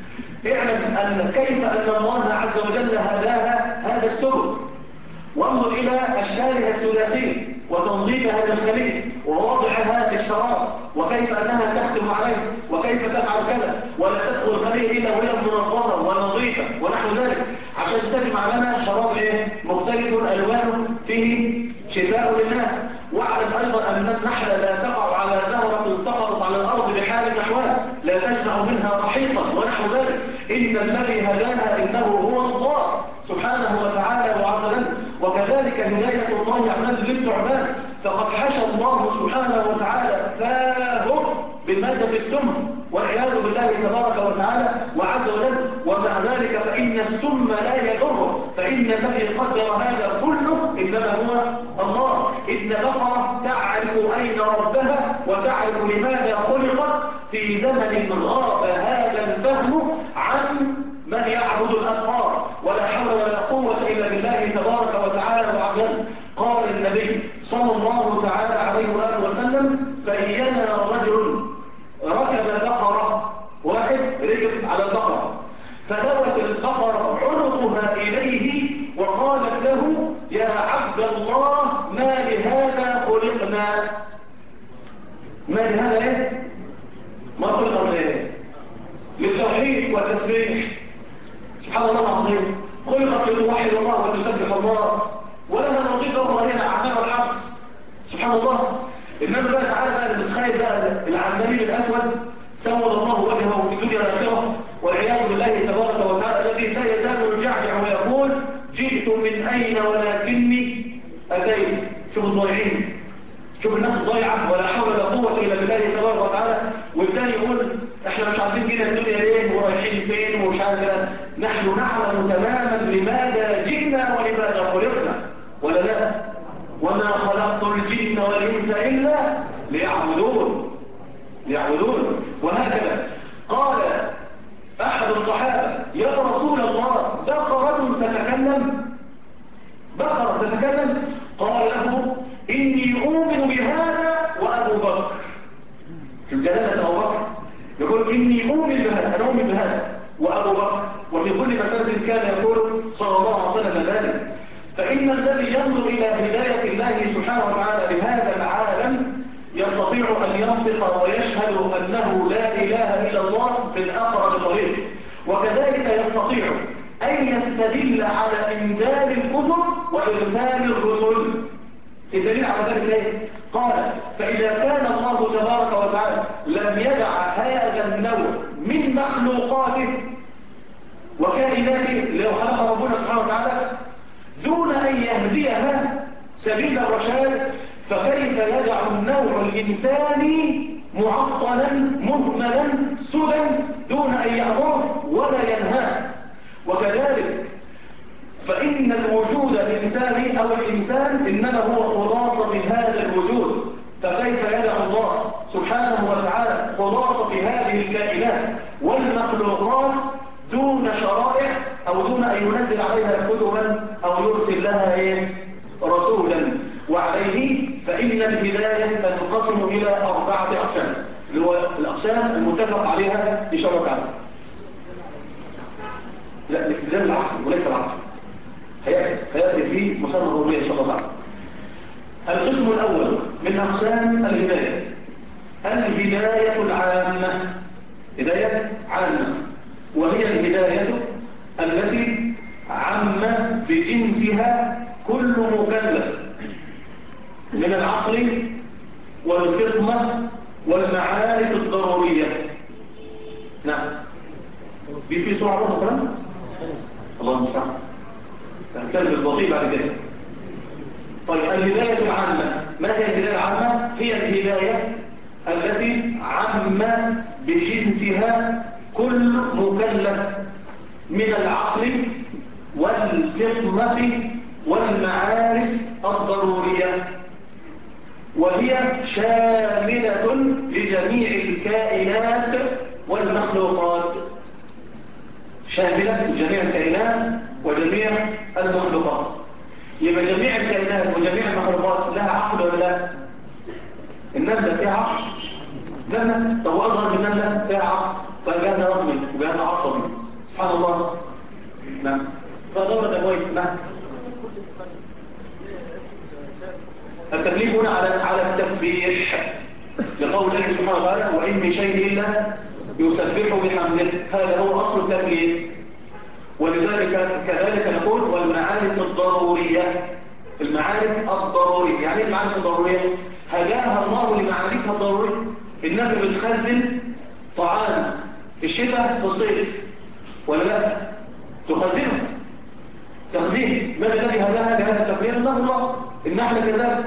اعلم أن كيف أن الله عز وجل هداها هذا السبل، وانظر إلى أشكالها الثلاثية وتنظيفها للخليل ووضعها للشراب، وكيف أنها تختم عليه، وكيف تفعل كذا، ولا تدخل الخليل إلا وهي منظفة ونظيفة ونحو ذلك، عشان تجمع لنا شراب إيه؟ مختلف ألوانه فيه شفاء للناس. واعلم أيضا أن النحلة لا تقع على زهرة سقطت على الأرض بحال نحوها، لا تجمع منها رحيقا ونحو ذلك. إن الذي هداها إنه هو الله سبحانه وتعالى وعز وجل. وكذلك هداية الله عمد للثعبان، فقد حشى الله سبحانه وتعالى فاه بالمادة السم والعياذ بالله تبارك وتعالى وعز وجل، ومع ذلك فإن السم لا يضره، فإن الذي قدر هذا كله إنما هو الله. إن بقرة تعرف أين ربها وتعرف لماذا خلقت في زمن غاب هذا الفهم عن من يعبد الأبقار، ولا حول ولا قوة إلا بالله تبارك وتعالى وعز وجل. قال النبي صلى الله تعالى عليه وآله وسلم: فإينا رجل ركب بقرة، واحد ركب على البقرة، فدوت البقرة عنقها إليه وقالت له: يا عبد الله ما لهذا خلقنا. ما لهذا ايه؟ ما خلقنا ايه؟ للتوحيد والتسبيح. سبحان الله العظيم، خلقت لتوحد الله وتسبح الله، ولها نصيب اخرى هنا اعمال الحبس. سبحان الله. انما بقى تعالى بقى المتخيل بقى العمالين الاسود سود الله وجهه في الدنيا والاخره والعياذ بالله تبارك وتعالى، الذي لا يزال يجعجع ويقول: جئت من اين ولكني اتيت. شوف الضايعين، شوف الناس الضايعه، ولا حول ولا قوه الا بالله تبارك وتعالى. والثاني يقول: احنا مش عارفين كده الدنيا ليه ورايحين فين ومش عارف. نحن نعلم تماما لماذا جئنا ولماذا خلقنا، ولا لا؟ وما خلقت الجن والانس الا ليعبدون. وهكذا قال احد الصحابه: يا رسول الله، بقره تتكلم؟ تتكلم قال له إني أؤمن بهذا وأبو بكر. في الجلالة أبو بكر يقول إني أؤمن بهذا، أنا أؤمن بهذا وأبو بكر، وفي كل مسألة كان يقول صلى الله عليه وسلم ذلك. فإن الذي ينظر إلى هداية الله سبحانه وتعالى لهذا العالم يستطيع أن ينطق ويشهد أنه لا إله إلا الله بالأقرب طريق، وكذلك يستطيع أن يستدل على إنزال الكتب وإرسال الرسل. الدليل على ذلك ايه؟ قال فإذا كان الله تبارك وتعالى لم يدع هذا النوع من مخلوقاته وكائناته لو خلق ربنا سبحانه وتعالى دون أن يهديها سبيل الرشاد، فكيف يدع النوع الإنساني معطلا مهملا سدى دون أن يأمره ولا ينهاه؟ وكذلك فإن الوجود الإنساني أو الإنسان إنما هو خلاصة من هذا الوجود، فكيف يدع الله سبحانه وتعالى خلاصة هذه الكائنات والمخلوقات دون شرائع أو دون أن ينزل عليها كتبا أو يرسل لها رسولا؟ وعليه فإن الهداية تنقسم إلى 4 أقسام، اللي هو الأقسام المتفق عليها بشرع تعالى. لا، الاستدلال العقل وليس العقل هيأتي فيه مسمى الربوبية إن شاء الله تعالى. القسم الأول من أقسام الهداية الهداية العامة، هداية عامة، وهي الهداية التي عم بجنسها كل مكلف من العقل والفطنة والمعارف الضرورية. نعم، دي في سرعة أخرى. الله المستعان، هنتكلم بالبطيء بعد كده. طيب، الهداية العامة، ما هي الهداية العامة؟ هي الهداية التي عم بجنسها كل مكلف من العقل والفطنة والمعارف الضرورية، وهي شاملة لجميع الكائنات والمخلوقات، شاملة لجميع الكائنات وجميع المخلوقات. يبقى جميع الكائنات وجميع المخلوقات لها عقل ولا لا؟ النملة فيها عقل؟ نملة، طب وأصغر من النملة فيها عقل، فجهاز رقمي وجهاز عصبي، سبحان الله. نعم، فضرب أبوي. نعم، التكليف هنا على التسبيح، لقول الله سبحانه وتعالى وإن من شيء إلا يسبح بحمده، هذا هو أصل التكليف. ولذلك كذلك نقول والمعارف الضرورية، المعارف الضرورية. يعني المعارف الضرورية هداها الله لمعارفها الضرورية. النبي بتخزن طعام الشتاء في الصيف ولا لا؟ تخزنه تخزين. من الذي هداها لهذا التخزين؟ الله. النحل كذلك،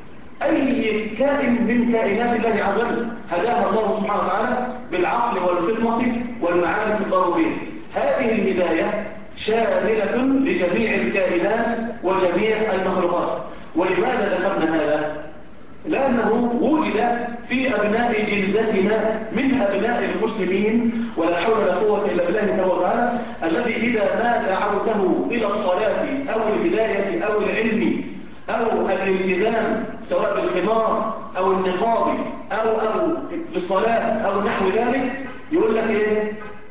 أي كائن من كائنات الله عز وجل هداها الله سبحانه وتعالى بالعقل والفطنة والمعارف الضرورية. هذه الهداية شاملة لجميع الكائنات وجميع المخلوقات. ولماذا ذكرنا هذا؟ لأنه وجد في أبناء جلدتنا من أبناء المسلمين، ولا حول ولا قوة إلا بالله تبارك وتعالى، الذي إذا ما دعوته إلى الصلاة أو الهداية أو العلم أو الالتزام سواء بالخمار أو النقاب أو بالصلاة أو نحو ذلك، يقول لك إيه؟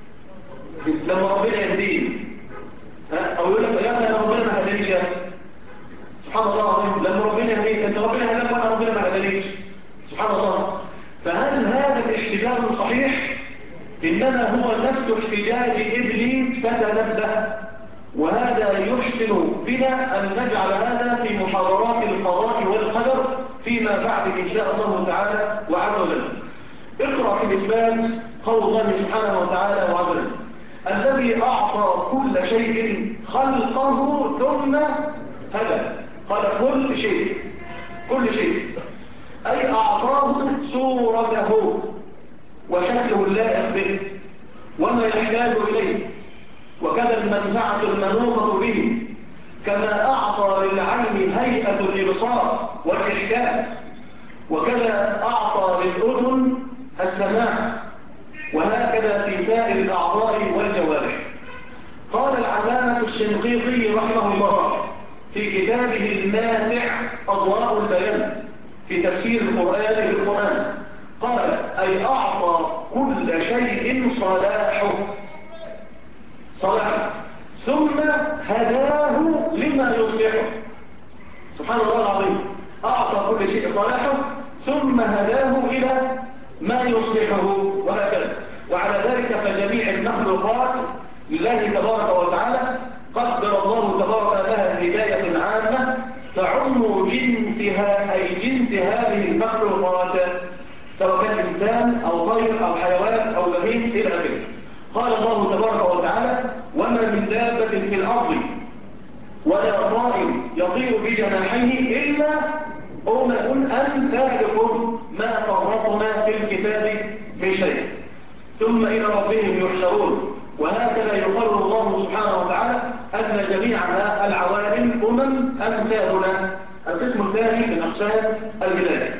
لما ربنا يهدين، أو يقول لك يا أخي أنا ربنا ما هدانيش. سبحان الله العظيم، لما ربنا يهديك أنت ربنا هداك وأنا ربنا ما هدانيش، سبحان الله. فهل هذا الاحتجاج صحيح؟ إنما هو نفس احتجاج إبليس فتنبه. وهذا يحسن بنا أن نجعل هذا في محاضرات القضاء والقدر فيما بعد إن شاء الله تعالى وعز وجل. اقرأ في الإسلام قول الله سبحانه وتعالى وعز وجل الذي أعطى كل شيء خلقه ثم هدى. قال كل شيء، كل شيء، أي أعطاه صورته وشكله اللائق به وما يحتاج إليه، وكذا المنفعة المنوطة به، كما أعطى للعين هيئة الإبصار والإحكام، وكذا أعطى للأذن السماع، وهكذا في سائر الأعضاء والجوارح. قال العلامة الشنقيطي رحمه الله في كتابه الماتع أضواء البيان في تفسير القرآن للقرآن قال أي أعطى كل شيء صلاحه ثم هداه لما يصلحه. سبحان الله العظيم، أعطى كل شيء صلاحه ثم هداه إلى ما يصلحه وهكذا. وعلى ذلك فجميع المخلوقات لله تبارك وتعالى قدر الله تبارك لها هداية عامة تعم جنسها أي جنس هذه المخلوقات سواء كان إنسان أو طير أو حيوان أو بهيم إلى آخره. قال الله تبارك وتعالى وما من دابة في الأرض ولا طائر يطير بجناحيه إلا أمم أمثالكم ما فرطنا في الكتاب في شيء ثم إلى ربهم يحشرون. وهكذا يقرر الله سبحانه وتعالى أن جميع العوالم أمثالنا. القسم الثاني من أقسام الهداية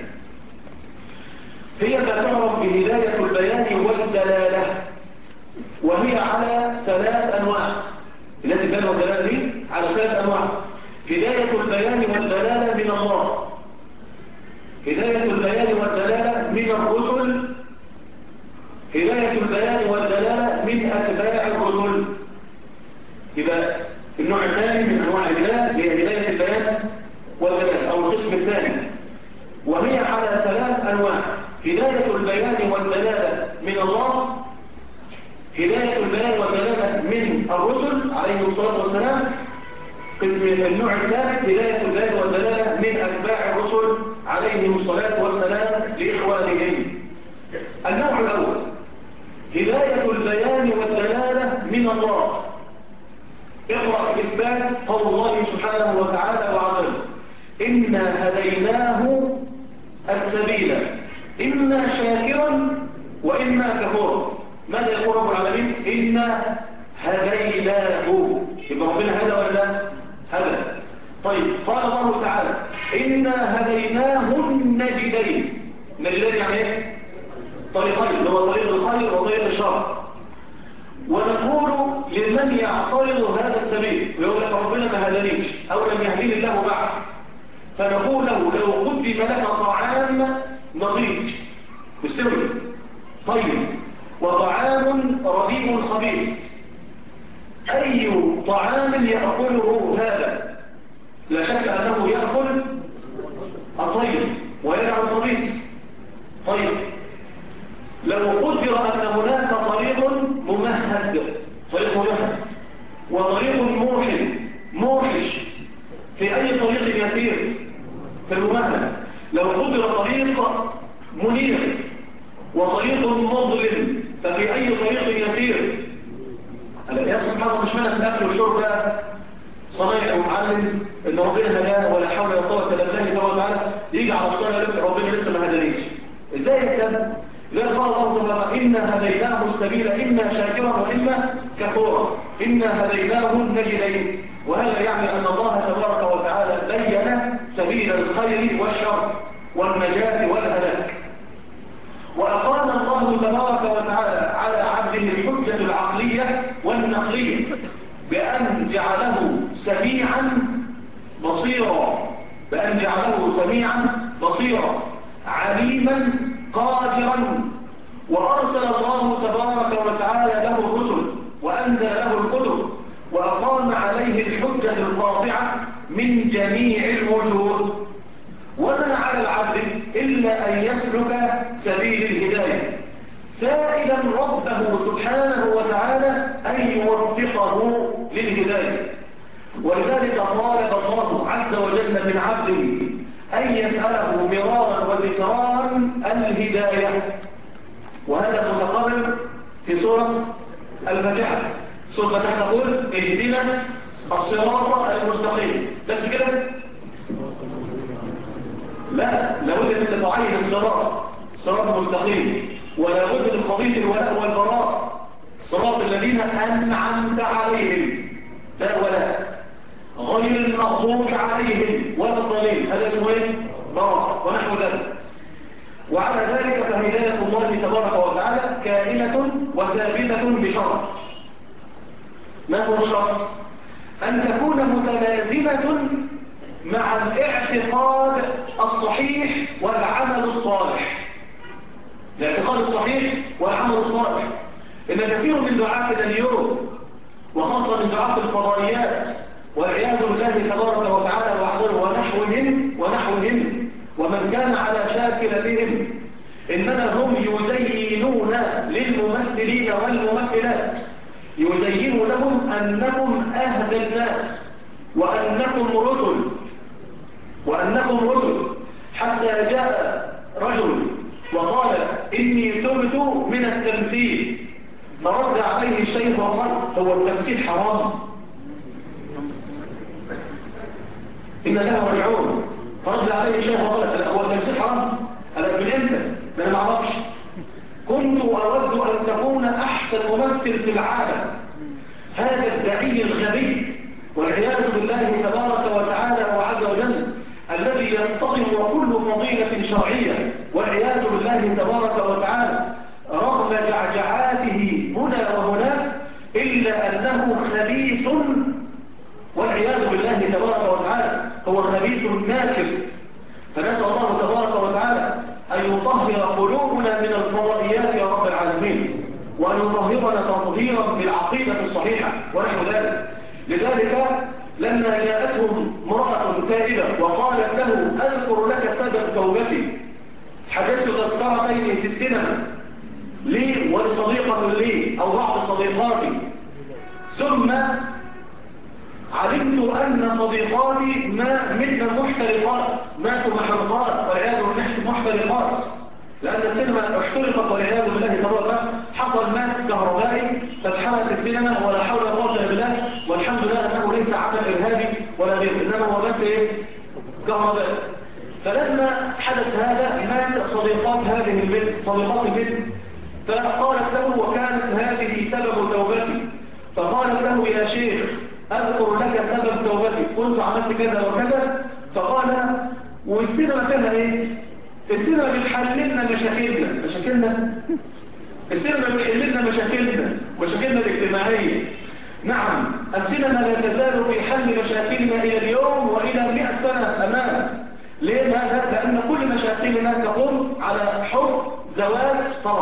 هي ما تعرف بهداية البيان والدلالة، وهي على 3 أنواع. هداية البيان والدلالة دي على 3 أنواع. هداية البيان والدلالة من الله، هداية البيان والدلالة من الرسل، هداية البيان والدلالة من أتباع الرسل. يبقى النوع الثاني من أنواع الهداية هي هداية البيان والدلالة أو القسم الثاني، وهي على 3 أنواع. هداية البيان والدلالة من الله، هداية البيان والدلالة من الرسل عليهم الصلاة والسلام. قسم النوع الثالث هداية البيان والدلالة من أتباع الرسل عليهم الصلاة والسلام لإخوانهم. النوع الأول هداية البيان والدلالة من الله. اقرأ في الإثبات قول الله سبحانه وتعالى وعظم إنا هديناه السبيل إما شاكرا وإما كفورا. ماذا يقول رب العالمين؟ إنا هديناه. يبقى ربنا هدى ولا لا؟ هدى. طيب قال الله تعالى إنا هديناه النجدين. النجدين يعني ايه؟ طريقين، اللي هو طريق الخير وطريق الشر. ونقول لمن يعترض هذا السبيل ويقول لك ربنا ما هدانيش أو لم يهديني الله بعد، فنقول له لو قدم لك طعام نضيج مستوي طيب وطعام رديء خبيث، أي طعام يأكله هذا؟ لا شك أنه يأكل الطيب ويدع الخبيث. طيب لو قدر أن هناك طريق ممهد وطريق موحش في أي طريق يسير في الممهد، لو قدر طريق منير وطريق مظلم ففي أي طريق يسير؟ يا سبحان الله، مش معنى في الأكل والشرب بقى صنايع ومعلم إن ربنا هداه ولا حول ولا قوة إلا بالله تبارك وتعالى يجي على الصلاة يقول ربنا لسه ما هدانيش. إزاي الكلام؟ زي قال الله تعالى إنا هديناه السبيل إما شاكرا وإما كفورا إنا هديناه النجدين. وهذا يعني أن الله تبارك وتعالى بين سبيل الخير والشر والنجاة والهلاك. وأقام الله تبارك وتعالى على عبده الحجة العقلية والنقلية بأن جعله سميعا بصيرا عليما قادرا. وأرسل الله تبارك وتعالى له الرسل وأنزل له الكتب وأقام عليه الحجة القاطعة من جميع الوجوه. وما على العبد إلا أن يسلك سبيل الهداية سائلا ربه سبحانه وتعالى أن يوفقه للهداية. ولذلك طالب الله عز وجل من عبده أن يسأله مرارا وتكرارا الهداية. وهذا متقرر في سورة الفاتحة. سورة الفاتحة تقول اهدنا الصراط المستقيم، بس كده؟ لا، لابد ان انت تعين الصراط المستقيم، ولابد من قضية الولاء والبراء، صراط الذين أنعمت عليهم لا ولاء، غير المغضوب عليهم ولا الضالين، هذا اسمه ايه؟ براء ونحو ذلك. وعلى ذلك فهداية الله تبارك وتعالى كائنة وثابتة بشرط. ما هو الشرط؟ أن تكون متلازمة مع الاعتقاد الصحيح والعمل الصالح. الاعتقاد الصحيح والعمل الصالح. إن كثير من دعاتنا اليوم وخاصة من دعاة الفضائيات والعياذ بالله تبارك وتعالى وعزله ونحوهم ومن كان على شاكلتهم، إنما هم يزينون للممثلين والممثلات، يزينون لهم أنكم أهدى الناس وأنكم رسل حتى جاء رجل وقال إني تبت من التمثيل، فرد عليه الشيخ وقال هو التمثيل حرام؟ إن له رجعون. فرد عليه الشيخ وقال هو التمثيل حرام؟ أنا من إمتى؟ أنا ما أعرفش. كنت أود أن تكون أحسن ممثل في العالم. هذا الداعي الغبي والعياذ بالله تبارك وتعالى وعز وجل الذي يصطدم كل فضيلة شرعية والعياذ بالله تبارك وتعالى رغم جعجعاته هنا وهناك، إلا أنه خبيث والعياذ بالله تبارك وتعالى، هو خبيث ماكر. فنسأل الله تبارك وتعالى أن يطهر قلوبنا من الفضائيات يا رب العالمين، وأن يطهرنا تطهيرا بالعقيدة الصحيحة ونحو ذلك. لذلك لما جاءتهم امرأة تائبة وقالت له أذكر لك سبب توبتي، حجزت تذكرتين في السينما لي ولصديقة لي أو بعض صديقاتي، ثم علمت أن صديقاتي ماتوا محرقات والعياذ بالله محترقات، لأن السينما احترقت والعياذ بالله تبارك، حصل ماس كهربائي فاتحرقت السينما ولا حول ولا قوة إلا بالله، والحمد لله أنه ليس عمل إرهابي ولا غيره، إنما هو بس كهربائي. فلما حدث هذا مات صديقات البنت، فقالت له وكانت هذه سبب توبتي، فقالت له يا شيخ أذكر لك سبب توبتي، كنت عملت كذا وكذا. فقال والسينما فيها ايه؟ السينما بتحل لنا مشاكلنا السينما بتحل لنا مشاكلنا الاجتماعية. نعم، السينما لا تزال في حل مشاكلنا إلى اليوم وإلى 100 سنة أمام. ليه ماذا؟ لأن كل مشاكلنا تقوم على حب زواج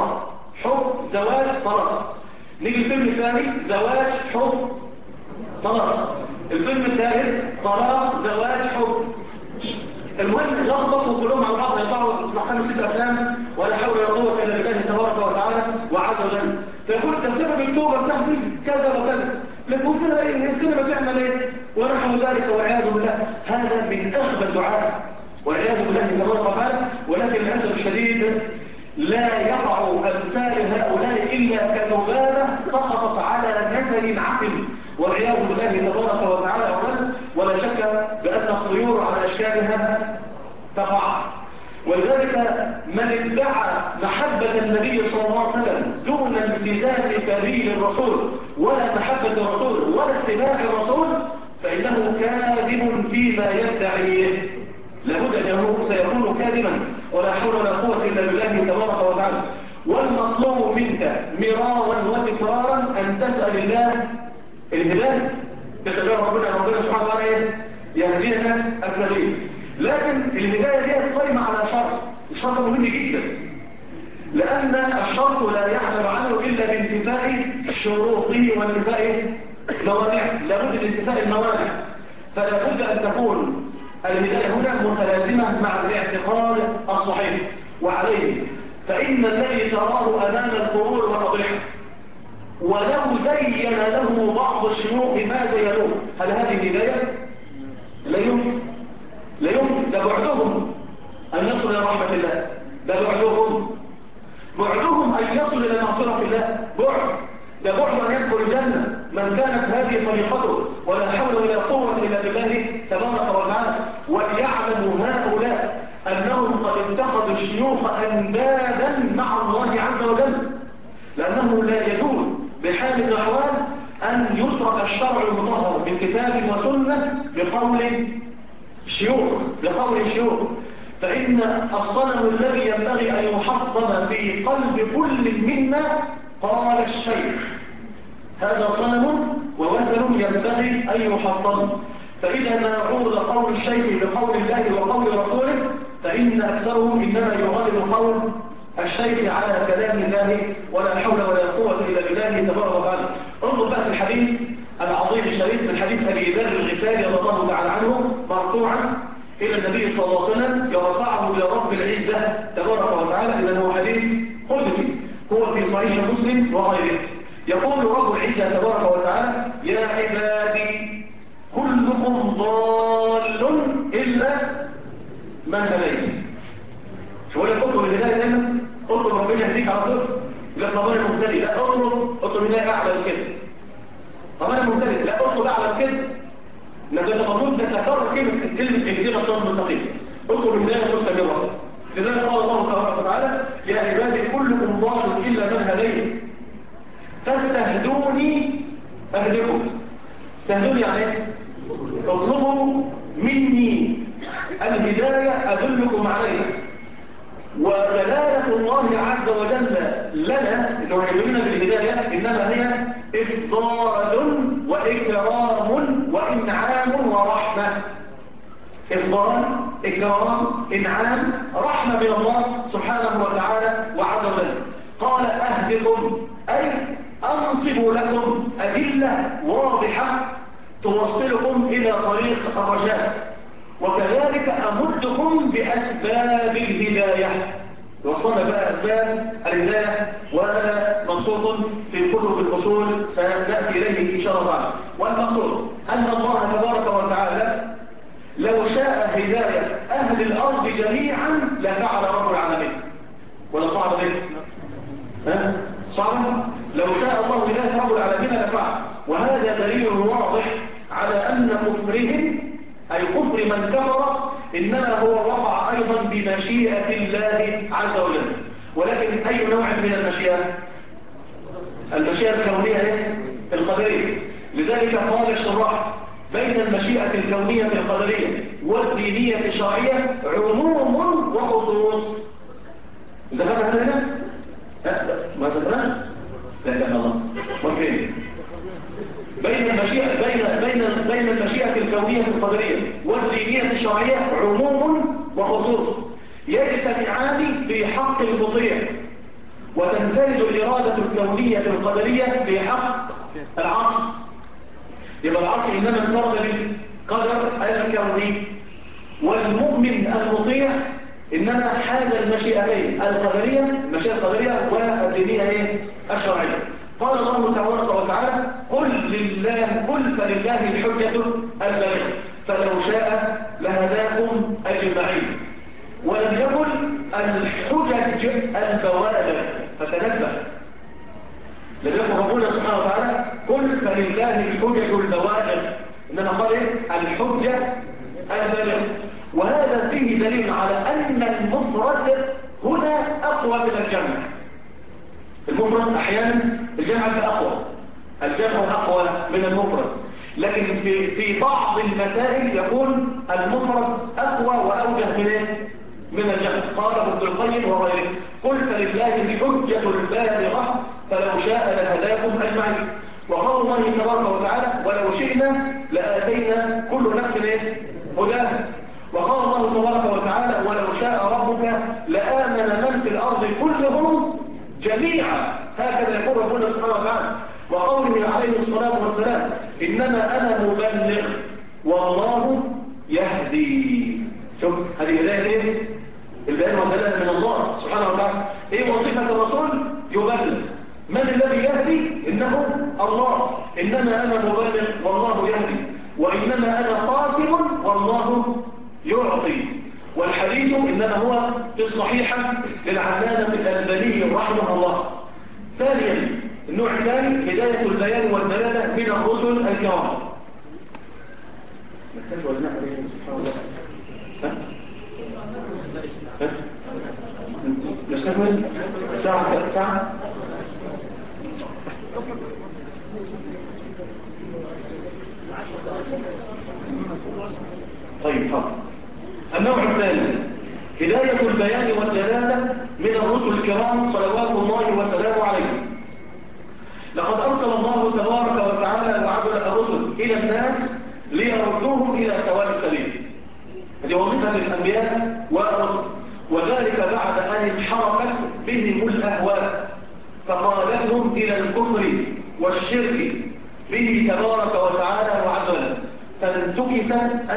طلاق. نيجي الفيلم الثاني زواج حب طلاق، الفيلم الثالث طلاق زواج حب. المهم لخبطوا كلهم على بعض، يطلعوا 5-6 افلام ولا حول ولا قوه الا بالله تبارك وتعالى وعز وجل. فيقول ده سبب التوبه بتاعتي كذا وكذا، لكن فيها ايه؟ السينما بتعمل ايه؟ ونحو ذلك والعياذ بالله. هذا من اخبث الدعاء والعياذ بالله تبارك وتعالى. ولكن للاسف الشديد لا يقع امثال هؤلاء الا كذبابه سقطت على نسل عقل والعياذ بالله تبارك وتعالى. ولا شك بأن الطيور على أشكالها تقع. ولذلك من ادعى محبة النبي صلى الله عليه وسلم دون التزام سبيل الرسول ولا محبة الرسول ولا اتباع الرسول فإنه كاذب فيما يدعيه، لابد أنه سيكون كاذبا ولا حول ولا قوة إلا بالله تبارك وتعالى. والمطلوب منك مرارا وتكرارا أن تسأل الله الهداية، تسأل ربنا سبحانه وتعالى يهدينا السبيل. لكن الهداية دي قائمة على الشرط مهم جدا، لأن الشرط لا يعمل عنه إلا بانتفاء شروطه وانتفاء موانعه، لابد من انتفاء الموانع. فلا بد أن تكون الهداية هنا متلازمة مع الاعتقاد الصحيح وعليه. فإن الذي تراه أمام القبور والأضرحة ولو زين له بعض الشيوخ ما زينوه، هل هذه هداية؟ لا يمكن. ده بعدهم أن يصل إلى رحمة الله، ده بعدهم أن يصل إلى مغفرة الله، ده بعد أن يدخل الجنة من كانت هذه طريقته ولا حول ولا قوة إلا بالله تبارك وتعالى. وليعلم هؤلاء أنهم قد اتخذوا الشيوخ أندادا مع الله عز وجل، لأنه لا يجوز بحال من الأحوال أن يترك الشرع المطهر من كتاب وسنة بقول الشيوخ. فإن الصنم الذي ينبغي أن يحطم في قلب كل منا قال الشيخ، هذا صنم ووثن ينبغي أن يحطم. فإذا ما عرض قول الشيخ بقول الله وقول رسوله فإن أكثرهم إنما يغلب قول الشيخ على كلام الله ولا حول ولا قوة إلا بالله تبارك وتعالى. انظر بقى في الحديث العظيم الشريف من حديث أبي ذر الغفاري رضي الله تعالى عنه مرفوعا إلى النبي صلى الله عليه وسلم يرفعه إلى رب العزة تبارك وتعالى. إذا هو حديث قدسي هو في صحيح مسلم وغيره. يقول رب العزة تبارك وتعالى: يا عبادي كلكم ضال إلا من هديت. شو لك اطلب الهداية دايما؟ اطلب ربنا يهديك على طول. لا طب انا مبتدئ، لا اطلب هداية اعلى من كده. طب انا مبتدئ، لا اطلب اعلى من كده. انك انت المفروض تتكرر كلمة اهدنا الصراط المستقيم. اطلب الهداية مستمرة. لذلك قال الله تبارك وتعالى: يا عبادي كلكم ضال إلا من هديت فاستهدوني أهدكم. استهدوني يعني ايه؟ اطلبوا مني الهداية أدلكم عليها. ودلالة الله عز وجل لنا انه يعلمنا بالهداية انما هي افضال واكرام وانعام ورحمة. افضال، اكرام، انعام، رحمة من الله سبحانه وتعالى وعز وجل. قال اهدكم اي انصب لكم ادلة واضحة توصلكم الى طريق الرشاد، وكذلك أمدكم بأسباب الهداية. وصلنا بقى أسباب الهداية وأنا مبسوط في كتب الأصول سنأتي إليه إن شاء الله. والمقصود أن الله تبارك وتعالى لو شاء هداية أهل الأرض جميعا لفعل رب العالمين. ولا صعب ده؟ صعب؟ لو شاء الله هداية رب العالمين لفعل. وهذا دليل واضح على أن كفرهم أي كفر من كفر إنما هو وقع أيضا بمشيئة الله عز وجل. ولكن أي نوع من المشيئة؟ المشيئة الكونية القدرية. لذلك قال الشراح: بين المشيئة الكونية القدرية والدينية الشرعية عموم وخصوص. ذكرنا هنا؟ ما ذكرنا؟ لا لا الله ما فين. بين المشيئة الكونية القدرية والدينية الشرعية عموم وخصوص يجتمعان في حق المطيع، وتنفرد الإرادة الكونية القدرية في حق العاصي. يبقى العاصي إنما انفرد بالقدر الكوني، والمؤمن المطيع إنما حاز المشيئتين القدرية، المشيئة القدرية والدينية الشرعية. قال الله تبارك وتعالى: قل فلله الحجة البالغة فلو شاء لهداكم أجمعين. ولم يقل الحجج البوالغ، فتنبه. لم يقل ربنا سبحانه وتعالى قل فلله الحجج البوالغ، إنما قال الحجة البالغة. وهذا فيه دليل على أن المفرد هنا أقوى من الجمع. المفرد أحيانا الجمع أقوى، الجمع أقوى من المفرد، لكن في بعض المسائل يكون المفرد أقوى وأوجه من الجمع. قال ابن القيم وغيره: قل فلله الحجة البالغة فلو شاء لهداكم أجمعين. وقال الله تبارك وتعالى: ولو شئنا لآتينا كل نفس هداها. وقال الله تبارك وتعالى: ولو شاء ربك لآمن من في الأرض كلهم جميعا. هكذا يقول ربنا سبحانه وتعالى. وقوله عليه الصلاة والسلام: إنما أنا مبلغ والله يهدي. شوف هذه بداية البيان والدلالة من الله سبحانه وتعالى. وظيفة الرسول؟ يبلغ. من الذي يهدي؟ إنه الله. إنما أنا مبلغ والله يهدي، وإنما أنا قاسم والله يعطي. والحديث إنما هو في الصحيحة للعلامة الألباني رحمه الله. ثانيا النوع الثاني هداية البيان والدلالة من الرسل الكرام. نحتاج ولا نعمل سبحان الله؟ نستكمل ساعة. طيب حاضر. النوع الثاني هداية البيان والدلالة من الرسل الكرام صلوات الله وسلامه عليهم. لقد أرسل الله تبارك وتعالى وعزل الرسل إلى الناس ليردوهم إلى سواء السبيل. هذه وظيفة الأنبياء والرسل، وذلك بعد أن انحرفت بهم الأهواء فقادتهم إلى الكفر والشرك به تبارك وتعالى وعز وجل، فانتكست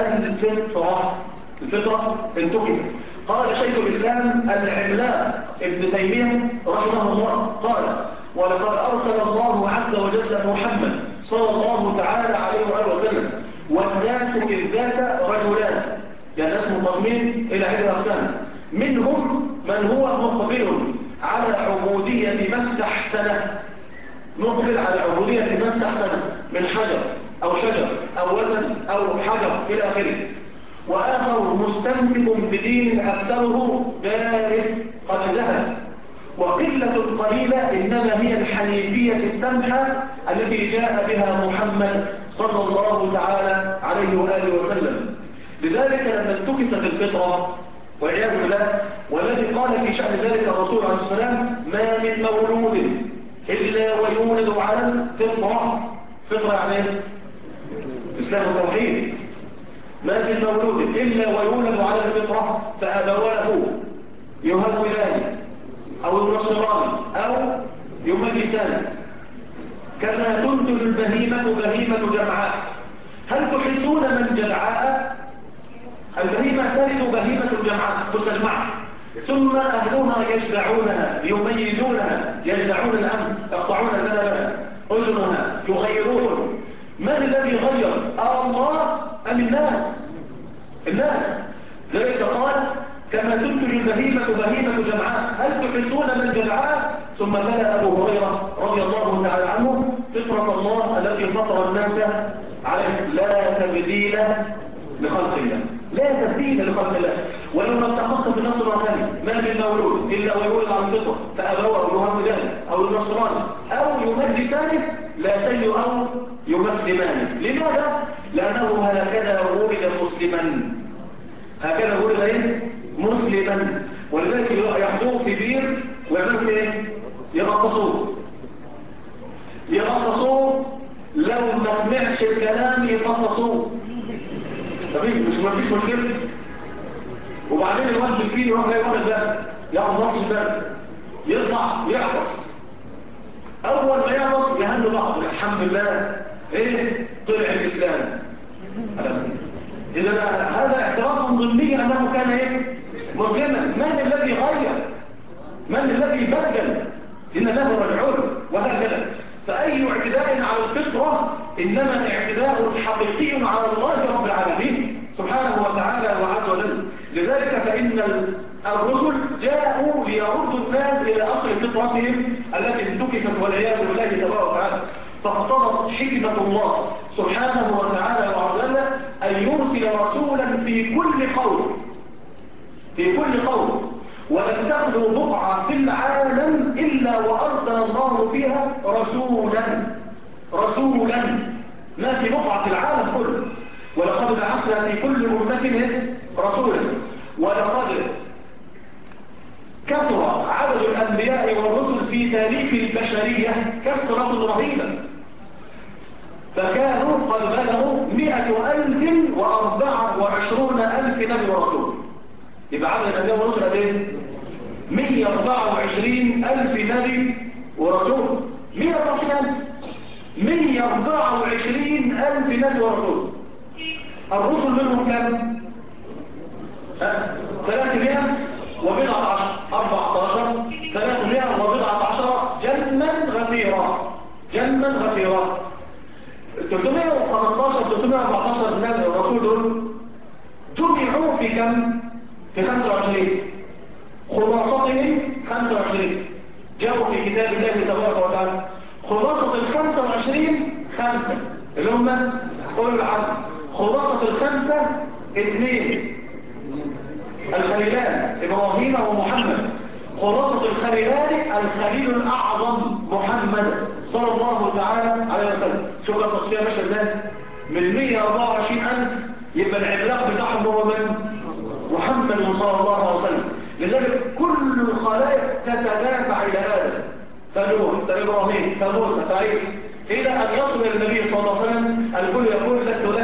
الفطرة انتكست. قال شيخ الإسلام العملاق ابن تيمية رحمه الله قال: ولقد أرسل الله عز وجل محمد صلى الله تعالى عليه وآله وسلم والناس إذ ذاك رجلان، يعني الناس منقسمين إلى عدة أقسام، منهم من هو مقبل على عبودية ما استحسنه، مقبل على عبودية ما استحسنه من حجر أو شجر أو وزن أو حجر إلى آخره، وآخر مستمسك بدين أكثره دارس قد ذهب، وقلة قليلة إنما هي الحنيفية السمحة التي جاء بها محمد صلى الله تعالى عليه وآله وسلم. لذلك لما انتكست الفطرة والعياذ بالله، والذي قال في شأن ذلك الرسول عليه الصلاة والسلام: ما من مولود إلا ويولد على الفطرة. فطرة يعني إسلام التوحيد. ما من مولود إلا ويولد على الفطرة فأبواه يهودان أو ينصران أو يمجسان كما تنتج البهيمة بهيمة جمعاء. هل تحسون من جدعاء؟ البهيمة تلد بهيمة جمعاء مستجمعة، ثم أهلها يجدعونها يميزونها، يجدعون الأمر، يقطعون ذنبها أذنها، يغيرون. من الذي يغير؟ الله أم الناس؟ الناس. ذلك قال: كما تنتج البهيمة بهيمة جمعاء هل تحسون من جدعاء؟ ثم تلا أبو هريرة رضي الله تعالى عنه: فطرة الله التي فطر الناس عليه لا تبديل لخلق الله. لا تبديل لخلق الله. ولما اتفقت في النص الرقمي: ما من مولود إلا ويولد على الفطرة فأبواه يهودان أو ينصران أو يمجسانه لا تجد أو يمسلمانه. لماذا؟ لأنه هكذا ولد مسلما. هكذا ولد إيه؟ مسلما. ولذلك يحضوه في بير ويعملوا ايه؟ يغطسوه. لو ما سمعش الكلام يفطسوه. مفيش مشكلة. وبعدين الواد مسكين يروح جاي واخد بالك، ياخد نقص البلد، يطلع يعطس. اول ما يعطس يهنوا بعض: الحمد لله ايه طلع الاسلام. اذا هذا اعتراف ضمني انه كان ايه مسلما. من الذي غير؟ من الذي بدل؟ ان له رجعون وهكذا. فاي اعتداء على الفطره انما اعتداء حقيقي على الله رب العالمين سبحانه وتعالى وعز وجل. لذلك فإن الرسل جاءوا ليردوا الناس إلى أصل فطرتهم التي انتكست والعياذ بالله تبارك وتعالى. فاقتضت حكمة الله سبحانه وتعالى وعز وجل أن يرسل رسولا في كل قول، ولم تخلو بقعة في العالم إلا وأرسل الله فيها رسولا. ما في بقعة في العالم كله. ولقد بعثنا في كل أمة رسولا. ولقد كثر عدد الأنبياء والرسل في تاريخ البشرية كثرة رهيبة، فكانوا قد بلغوا 124,000 نبي ورسول. يبقى عدد الأنبياء والرسل قد ايه؟ 124,000 نبي ورسول. 124,000 نبي ورسول. الرسل منهم كم؟ 300 وبضعة عشر 14 300 وبضعة عشر جما غفيرا 315 314 نبي ورسول دول جمعوا في كم؟ في 25. خلاصتهم 25 جاءوا في كتاب الله تبارك وتعالى. خلاصة ال25 5 اللي هم أولو العزم. خلاصة ال5 2 الخليلان إبراهيم ومحمد. خلاصة الخليلان الخليل الأعظم محمد صلى الله تعالى عليه وسلم. شوف التصفية ماشية ازاي؟ من 124,000 يبقى العملاق بتاعهم هو من؟ محمد صلى الله عليه وسلم. لذلك كل الخلائق تتدافع إلى آدم، فنوح، فإبراهيم، فموسى، فعيسى، إلى أن يصل إلى النبي صلى الله عليه وسلم. الكل يقول: لست لها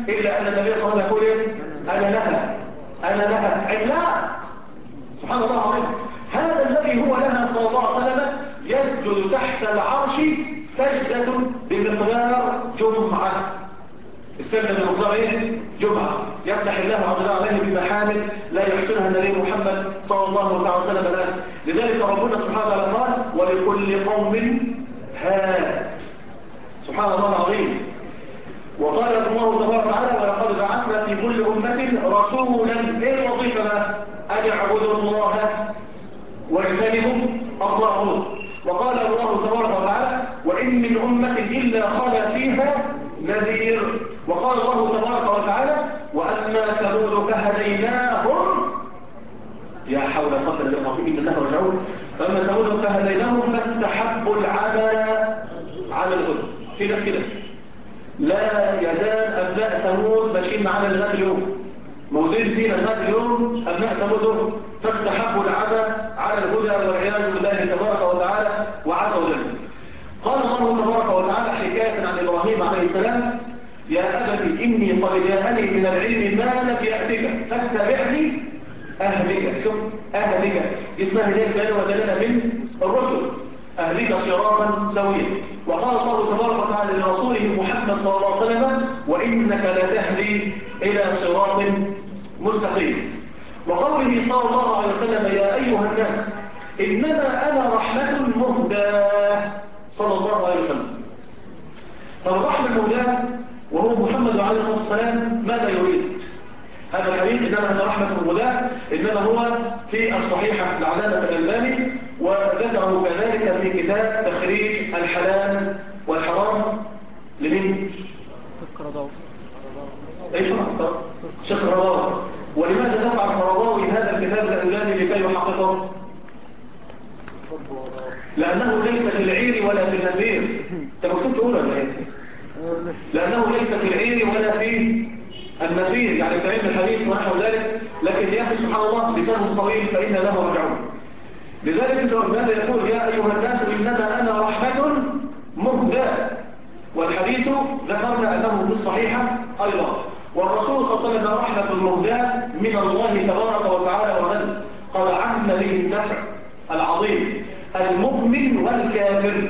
إلا أن النبي صلى الله عليه وسلم يقول إيه؟ أنا لها عملاق. سبحان الله العظيم. هذا الذي هو لها صلى الله عليه وسلم يسجد تحت العرش سجدة بمقدار جمعة. السجدة بمقدار إيه؟ جمعة. يفتح الله عز وجل عليه بمحامد لا يحسنها النبي محمد صلى الله عليه وسلم الآن. لذلك ربنا سبحانه وتعالى قال ولكل قوم هاد. سبحان الله العظيم. وقال الله تبارك وتعالى ولقد بعثنا في كل أمة رسولا. ايه الوظيفة بقى؟ أن اعبدوا الله واجتنبوا الطاغوت. وقال الله تبارك وتعالى وإن من أمة إلا خلا فيها نذير. وقال الله تبارك وتعالى وأما ثمود فهديناهم. يا حول ولا قوة إلا بالله إن الله رجعون. فأما ثمود فهديناهم فاستحبوا العمى على الهدى. في ناس كده لا يزال أبناء ثمود ماشيين معنا لغاية اليوم، موجودين فينا لغاية اليوم أبناء ثمود فاستحبوا العمى على الهدى والعياذ بالله تبارك وتعالى وعز وجل. قال الله تبارك وتعالى حكاية عن إبراهيم عليه السلام يا أبت إني قد جاءني من العلم ما لم يأتك فاتبعني أهلك. شوف أهلك اسمها هداية بيان ودلالة من الرسل. أهلك صراطا سويا. وقال الله تبارك وتعالى لرسوله محمد صلى الله عليه وسلم وإنك لتهدي إلى صراط مستقيم. وقوله صلى الله عليه وسلم يا أيها الناس إنما أنا رحمة مهداة صلى الله عليه وسلم. فالرحمة المهداة وهو محمد عليه الصلاة والسلام ماذا يريد؟ هذا الحديث إنما أنا رحمة مهداة إنما هو في الصحيحة العلامة الألباني وذكره كذلك في كتاب تخريج الحلال والحرام لمين؟ شيخ الرضاوي. ولماذا دفع الرضاوي هذا الكتاب الألباني لكي يحققه؟ لأنه ليس في العير ولا في النفير. تقصد تقول ولا ايه؟ لأنه ليس في العير ولا في النفير، يعني في علم الحديث ونحو ذلك. لكن يا أخي سبحان الله لسانه طويل فإن له رجعون. لذلك ماذا يقول يا أيها الناس إنما أنا رحمة مهداة. والحديث ذكرنا أنه في الصحيحة أيضا. والرسول صلى الله عليه وسلم رحمة مهداة من الله تبارك وتعالى وغنى. قال عم به النفع العظيم المؤمن والكافر.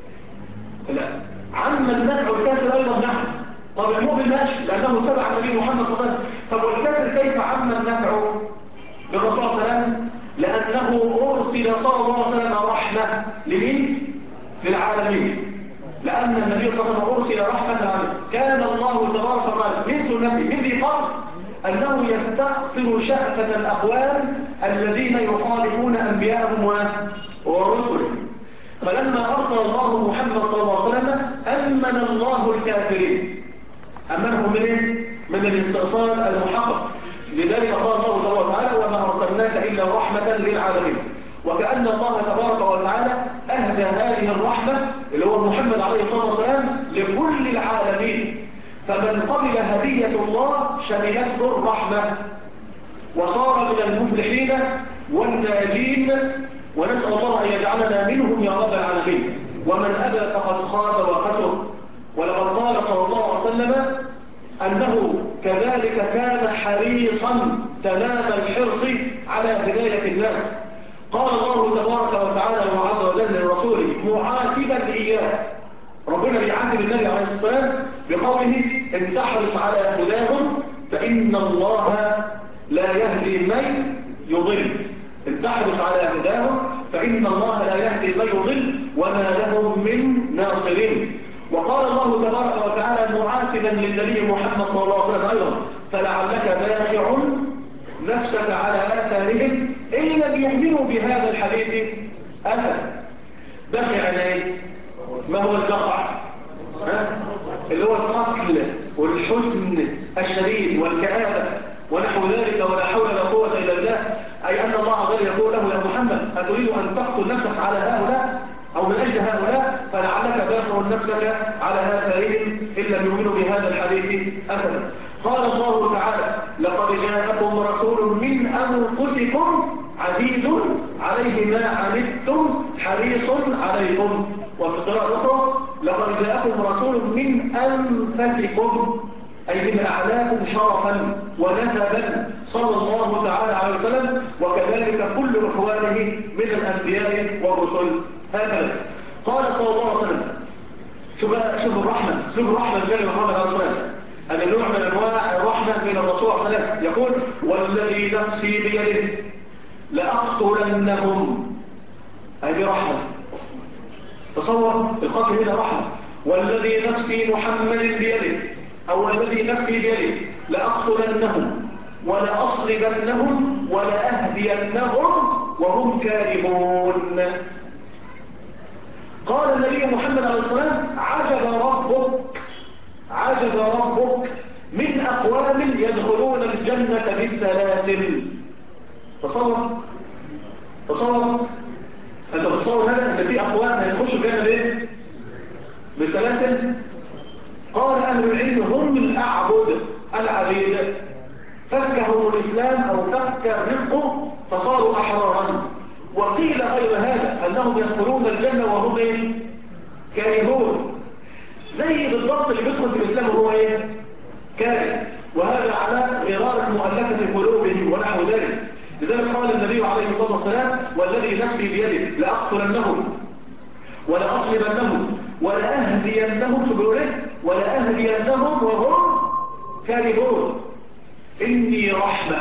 لا عم النفع والكافر أيضا نعم. طب المؤمن ماشي لأنه تبع النبي محمد صلى الله عليه وسلم. طب والكافر كيف عم النفع بالرسول صلى الله عليه وسلم؟ لأنه أرسل صلى الله عليه وسلم رحمة لمين؟ للعالمين. لأن النبي صلى الله عليه وسلم أرسل رحمة للعالمين. كان الله تبارك وتعالى من سنته من ذي فضل أنه يستأصل شأفة الأقوام الذين يخالفون أنبياءهم ورسلهم. فلما أرسل الله محمد صلى الله عليه وسلم أمن الله الكافرين. أمنهم من إيه؟ من الاستئصال المحقق. لذلك قال الله تبارك وتعالى وما أرسلناك إلا رحمة للعالمين. وكأن الله تبارك وتعالى أهدى هذه الرحمة اللي هو محمد عليه الصلاة والسلام لكل العالمين. فمن قبل هدية الله شملته الرحمة وصار من المفلحين والناجين. ونسأل الله أن يجعلنا منهم يا رب العالمين. ومن أبى فقد خاب وخسر. ولقد قال صلى الله عليه وسلم أنه كذلك كان حريصا تمام الحرص على هداية الناس. قال الله تبارك وتعالى وعز وجل لرسوله معاتبا إياه. ربنا بيعاتب النبي عليه الصلاة والسلام بقوله إن تحرص على هداهم فإن الله لا يهدي من يضل. إن تحرص على هداهم فإن الله لا يهدي من يضل وما لهم من ناصرين. وقال الله تبارك وتعالى معاتبا للنبي محمد صلى الله عليه وسلم أيضا فلعلك باخع نفسك على آثارهم إن لم يؤمنوا بهذا الحديث أثر. بخع ايه؟ ما هو البخع؟ اللي هو القتل والحزن الشديد والكآبة ونحو ذلك ولا حول ولا قوة إلا بالله. أي أن الله عز وجل يقول له يا محمد أتريد أن تقتل نفسك على هؤلاء أو من أجل هؤلاء فلعلك باخع نفسك على آثارهم إن لم يؤمنوا بهذا الحديث أثرا. قال الله تعالى لقد جاءكم رسول من أنفسكم عزيز عليه ما عنتم حريص عليكم. وفي قراءة أخرى لقد جاءكم رسول من أنفسكم أي من أعلاكم شرفا ونسبا صلى الله تعالى عليه وسلم، وكذلك كل إخوانه من الأنبياء والرسل. هكذا قال صلى الله عليه وسلم. شوف الرحمة، اسلوب الرحمة الجليل محمد عليه الصلاة والسلام. هذا نوع من أنواع الرحمة من الرسول صلى الله عليه وسلم. يقول: والذي نفسي بيده لأقتلنهم. هذه رحمة. تصور القتل هنا رحمة. والذي نفسي محمد بيده، أو الذي نفسي بيده لأقتلنهم ولأصلبنهم ولأهدينهم وهم كارهون. قال النبي محمد عليه الصلاة والسلام: عجب ربك من أقوام يدخلون الجنة بالسلاسل. تصور أنت تتصور هذا، أن في أقوام هيخشوا الجنة بإيه؟ بالسلاسل. قال أهل العلم: هم العبيد فكهم الإسلام أو فك الرق فصاروا أحرارا. وقيل غير هذا، أنهم يدخلون الجنة وهم إيه؟ كارهون. زي بالضبط اللي بيدخل في الإسلام وهو إيه؟ كاره. وهذا على غرار مؤلفة قلوبهم ونحو ذلك. لذلك قال النبي عليه الصلاة والسلام: والذي نفسي بيده لأقتلنهم ولأصلبنهم ولأهدينهم. شو بيقول إيه؟ ولأهدينهم وهم كارهون. إني رحمة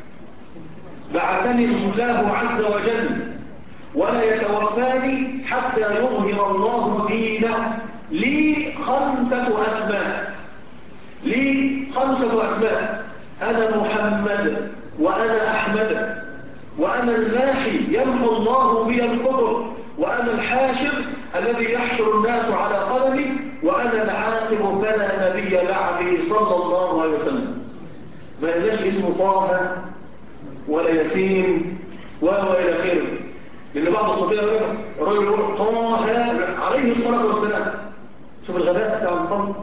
بعثني الله عز وجل ولا يتوفاني حتى يظهر الله دينه. لي خمسة أسماء: أنا محمد، وأنا أحمد، وأنا الماحي يمحو الله بي الكفر، وأنا الحاشر الذي يحشر الناس على قدمي، وأنا العاقب فلا نبي بعدي صلى الله عليه وسلم. ما لناش اسمه طه ولا ياسين وإلى آخره، لأن بعض الصوفية يقول طه عليه الصلاة والسلام. شوف الغباء بتاع القوم،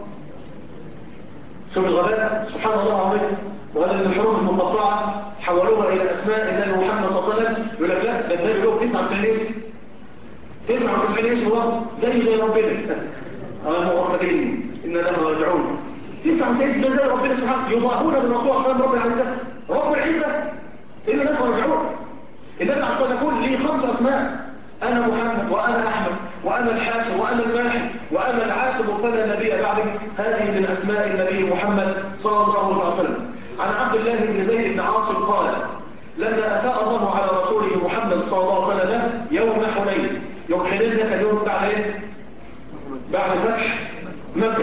شوف الغباء، سبحان الله العظيم. وهذا من الحروف المقطعة حولوها إلى أسماء النبي محمد صلى الله عليه وسلم. يقول لك لا، ده النبي له 99 اسم، 99 اسم هو زي ربنا. مؤخرين إن لنا راجعون. 99 اسم زي ربنا سبحانه، يضاهون بالرسول صلى الله عليه وسلم رب العزة. رب العزة إن لنا راجعون. النبي عليه الصلاة والسلام يقول: لي 5 أسماء: أنا محمد، وأنا أحمد، وأنا الحاشر، وأنا الماحي، وأنا العاقب فلا نبي بعدي. هذه من أسماء النبي محمد صلى الله عليه وسلم. عن عبد الله بن زيد بن عاصم قال: لما أفاء الله على رسوله محمد صلى الله عليه وسلم يوم حنين. يوم حنين ده كان يوم بعد إيه؟ بعد فتح مكة.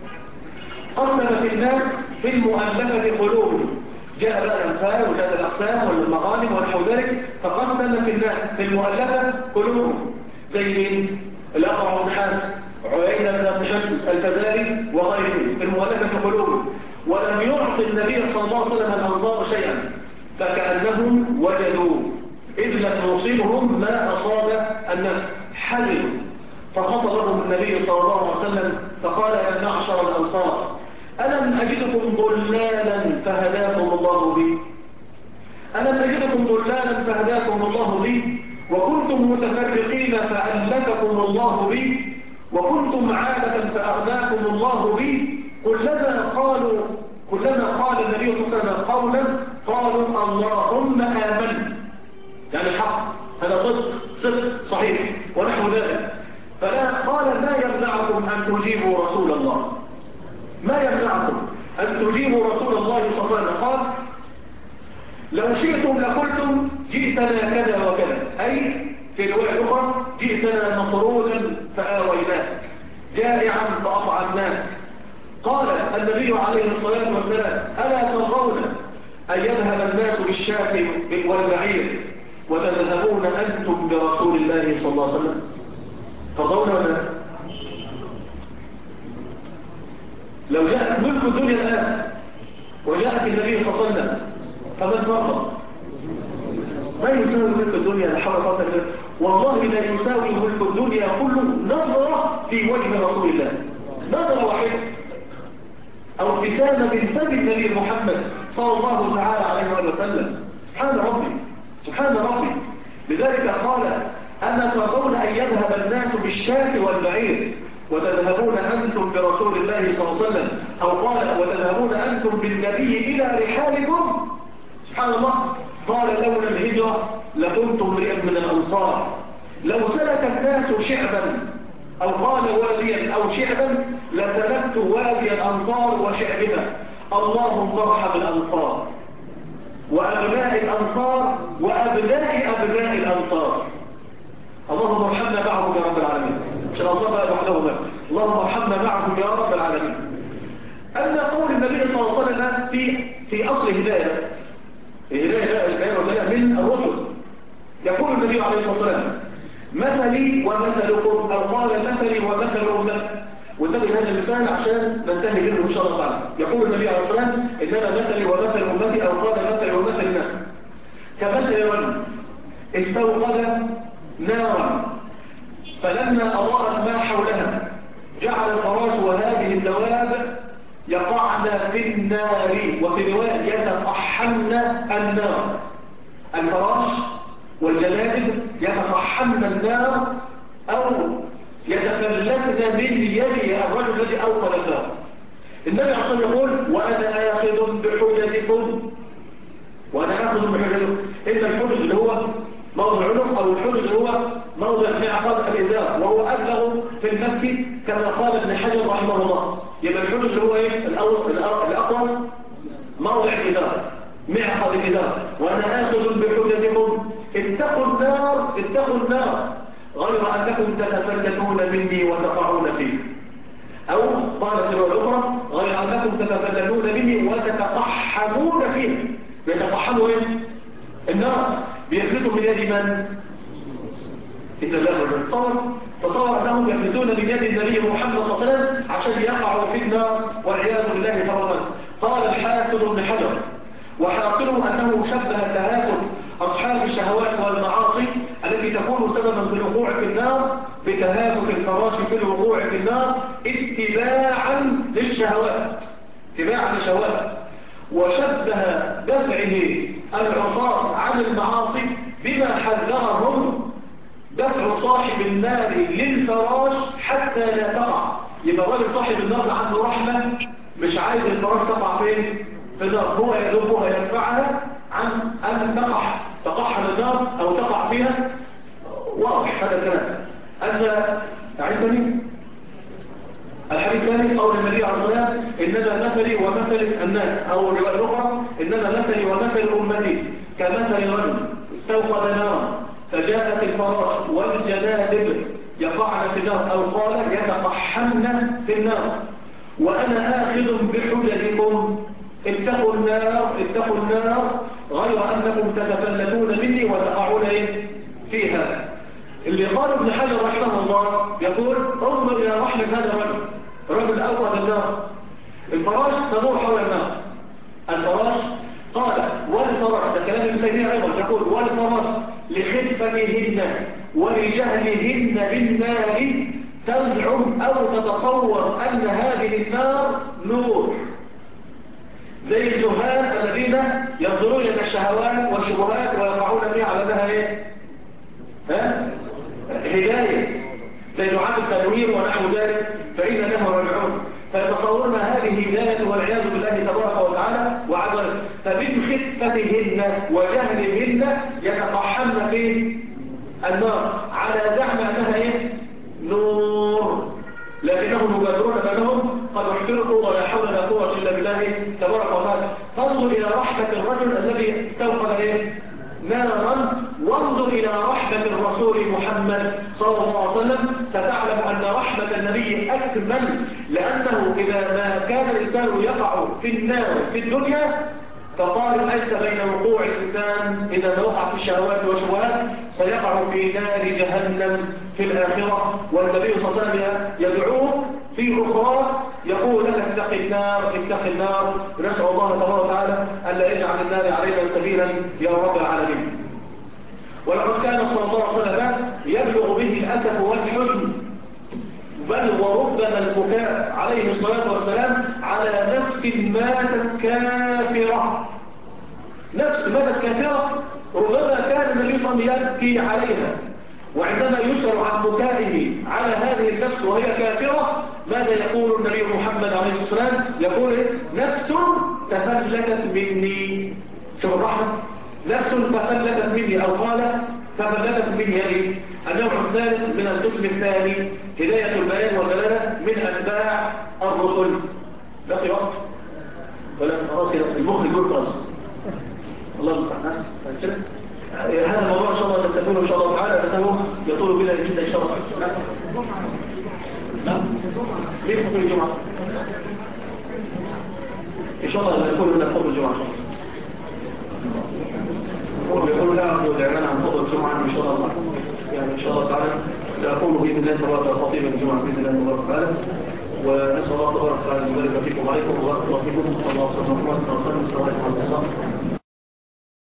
قسم في الناس في المؤلفة قلوبهم. جاء بقى الأنفال وجاء الأقسام والمغانم ونحو ذلك، فقسم في الناس في المؤلفة قلوبهم. زي مين؟ الأقرع بن حارث، عيينة بن حصن، الفزاري وغيرهم في المؤلفة قلوبهم. ولم يعطي النبي صلى الله عليه وسلم الأنصار شيئا، فكأنهم وجدوا إذ لم يصيبهم ما أصاب النفس، حزنوا. فخطبهم النبي صلى الله عليه وسلم فقال: يا معشر الأنصار، ألم أجدكم ضلالا فهداكم الله بي؟ ألم أجدكم ضلالا فهداكم الله بي؟ وكنتم متفرقين فألفكم الله بي؟ وكنتم عادة فأغناكم الله بي؟ كلما قال النبي صلى الله عليه وسلم قولا قالوا: اللهم آمن. يعني الحق، هذا صدق صحيح ونحو ذلك. فلا قال: ما يمنعكم أن تجيبوا رسول الله؟ ما يمنعكم أن تجيبوا رسول الله صلى الله عليه وسلم؟ قال: لو شئتم لقلتم جئتنا كذا وكذا، أي في رواية أخرى: جئتنا مطرودا فآويناك، جائعا فأطعمناك. قال النبي عليه الصلاة والسلام: ألا ترضون أن يذهب الناس بالشاة والبعير وتذهبون أنتم برسول الله صلى الله عليه وسلم؟ ترضون ولا؟ لو جاءت ملك الدنيا الآن وجاءت النبي صلى الله عليه وسلم فمن ترضى؟ ما يساوي ملك الدنيا الحركات. والله لا يساوي ملك الدنيا كله نظرة في وجه رسول الله، نظرة واحدة أو ابتسامة من فم النبي محمد صلى الله تعالى عليه وسلم. سبحان ربي، سبحان ربي. لذلك قال: أما ترضون أن يذهب الناس بالشاة والبعير وتذهبون أنتم برسول الله صلى الله عليه وسلم؟ أو قال وتذهبون أنتم بالنبي إلى رحالكم. سبحان الله. قال لولا الهجرة لكنت امرئا من الأنصار. لو سلك الناس شعبا أو قال واديا أو شعبا لسلكت وادي الأنصار وشعبها. اللهم ارحم الأنصار وأبناء الأنصار وأبناء أبناء الأنصار. اللهم ارحمنا معهم يا رب العالمين. مش الأنصار بقى لوحدهم. اللهم ارحمنا معهم يا رب العالمين. أما قول النبي صلى الله عليه وسلم في أصل هداية الهداية من الرسل، يقول النبي عليه الصلاة والسلام مثلي ومثلكم، أو قال مثلي ومثل أمتي. وانتبه هذا المثال عشان ننتهي منه إن شاء الله تعالى. يقول النبي عليه الصلاة والسلام إنما مثلي ومثل أمتي، أو قال مثلي ومثل الناس كمثل رجل استوقد نارا فلما أضاءت ما حولها جعل الفراش وهذه الدواب يقعن في النار، وفي رواية يتطحن النار. الفراش والجلادب يتطحن النار أو يتفلتن من يد الرجل الذي أوقد النار. النبي عليه الصلاة والسلام يقول وأنا آخذ بحجزكم، وأنا آخذ بحجزكم. إن الحجز اللي هو موضع العنق، أو الحجز اللي هو موضع معقد الإزار، وهو أبلغ في المسك كما قال ابن حجر رحمه الله. يبقى الحجز اللي هو إيه؟ الأقوى موضع الإزار، معقد الإزار. وأنا آخذ بحجزكم اتقوا النار اتقوا النار غير أنكم تتفلتون مني وتقعون فيه. أو قال في الرواية الأخرى غير أنكم تتفلتون مني وتتقحمون فيه. بيتقحموا إيه؟ النار. بيفلتوا من يد من؟ إن الله تصور أنهم يفلتون من يد النبي محمد صلى الله عليه وسلم عشان يقعوا في النار والعياذ بالله تبارك. قال الحافظ ابن حجر وحاصله أنه شبه تهافت أصحاب الشهوات والمعاصي التي تكون سببا في الوقوع في النار بتهافت الفراش في الوقوع في النار اتباعا للشهوات، وشبه دفعه العصاة عن المعاصي بما حذرهم دفع صاحب النار للفراش حتى لا تقع. يبقى الراجل صاحب النار عنده رحمة، مش عايز الفراش تقع فين؟ في النار. هو يدبها يدفعها عن أن تقحم النار أو تقع فيها. واضح هذا الكلام. أعيدني الحديث الثاني قول النبي عليه الصلاة والسلام إنما مثلي ومثل الناس، أو الرواية الأخرى إنما مثلي ومثل أمتي كمثل رجل استوقد نارا فجاءت الفراش والجنادب يقعن في النار، أو قال يتقحمن في النار. وأنا آخذ بحجزكم اتقوا النار غير أنكم تتفلتون مني وتقعون فيها. اللي قال ابن حجر رحمه الله يقول انظر إلى رحمة هذا الرجل أوقد النار. الفراش تدور حول النار. الفراش قال والفراش، ده كلام ابن تيمية أيضا، يقول والفراش لخفتهن ولجهلهن بالنار تزعم أو تتصور أن هذه النار نور، زي الجهال الذين ينظرون إلى الشهوات والشبهات ويقعون فيها على أنها هداية، زي دعاة التنوير ونحو ذلك، فإذا لهم راجعون. فيتصورون هذه هداية والعياذ بالله تبارك وتعالى وعز وجل. فمن خفتهن وجهلهن يتقحمن في النار على زعم أنها نور، لكنهم يبادرون بينهم قد احترقوا ولا حول ولا قوة إلا بالله تبارك وتعالى. فانظر إلى رحمة الرجل الذي استوقد نارا، وانظر إلى رحمة الرسول محمد صلى الله عليه وسلم. ستعلم أن رحمة النبي أكمل، لأنه إذا ما كان الإنسان يقع في النار في الدنيا فقال أنت بين وقوع الإنسان إذا ما وقع في الشهوات والشبهات سيقع في نار جهنم في الآخرة. والنبي صلى الله عليه وسلم يدعوه في أخرى يقول لك اتق النار. نسأل الله تبارك وتعالى ألا يجعل النار علينا سبيلا يا رب العالمين. ولقد كان صلى الله عليه وسلم يبلغ به الأسف والحزن، بل وربما البكاء عليه الصلاة والسلام على نفس ماتت كافرة. نفس ماتت كافرة ربما كان النبي صلى الله عليه وسلم يبكي عليها وعندما يسأل عن بكائه على هذه النفس وهي كافرة ماذا يقول النبي محمد عليه الصلاة والسلام؟ يقول نفس تفلتت مني. شوف الرحمة، نفس تفلتت مني، أو قال تفلتت مني ايه؟ النوع الثالث من القسم الثاني هداية البيان والدلالة من أتباع الرسل. بقي وقت ولا خلاص كده المخ يقول خلاص الله المستعان. هذا الموضوع ان شاء الله نستكمله ان شاء الله تعالى لانه يطول بنا جدا ان شاء الله. نعم ليه خطبه الجمعه ان شاء الله يكون لنا خطبه الجمعه. ويقول لا أرجو الإعلان عن خطبة الجمعة إن شاء الله، يعني إن شاء الله تعالى سأكون بإذن الله تبارك خطيبا الجمعة بإذن الله تبارك وتعالى. ونسأل الله تبارك وتعالى أن يبارك فيكم وعليكم وبارك الله فيكم. الله سبحانه وتعالى. السلام عليكم ورحمة الله.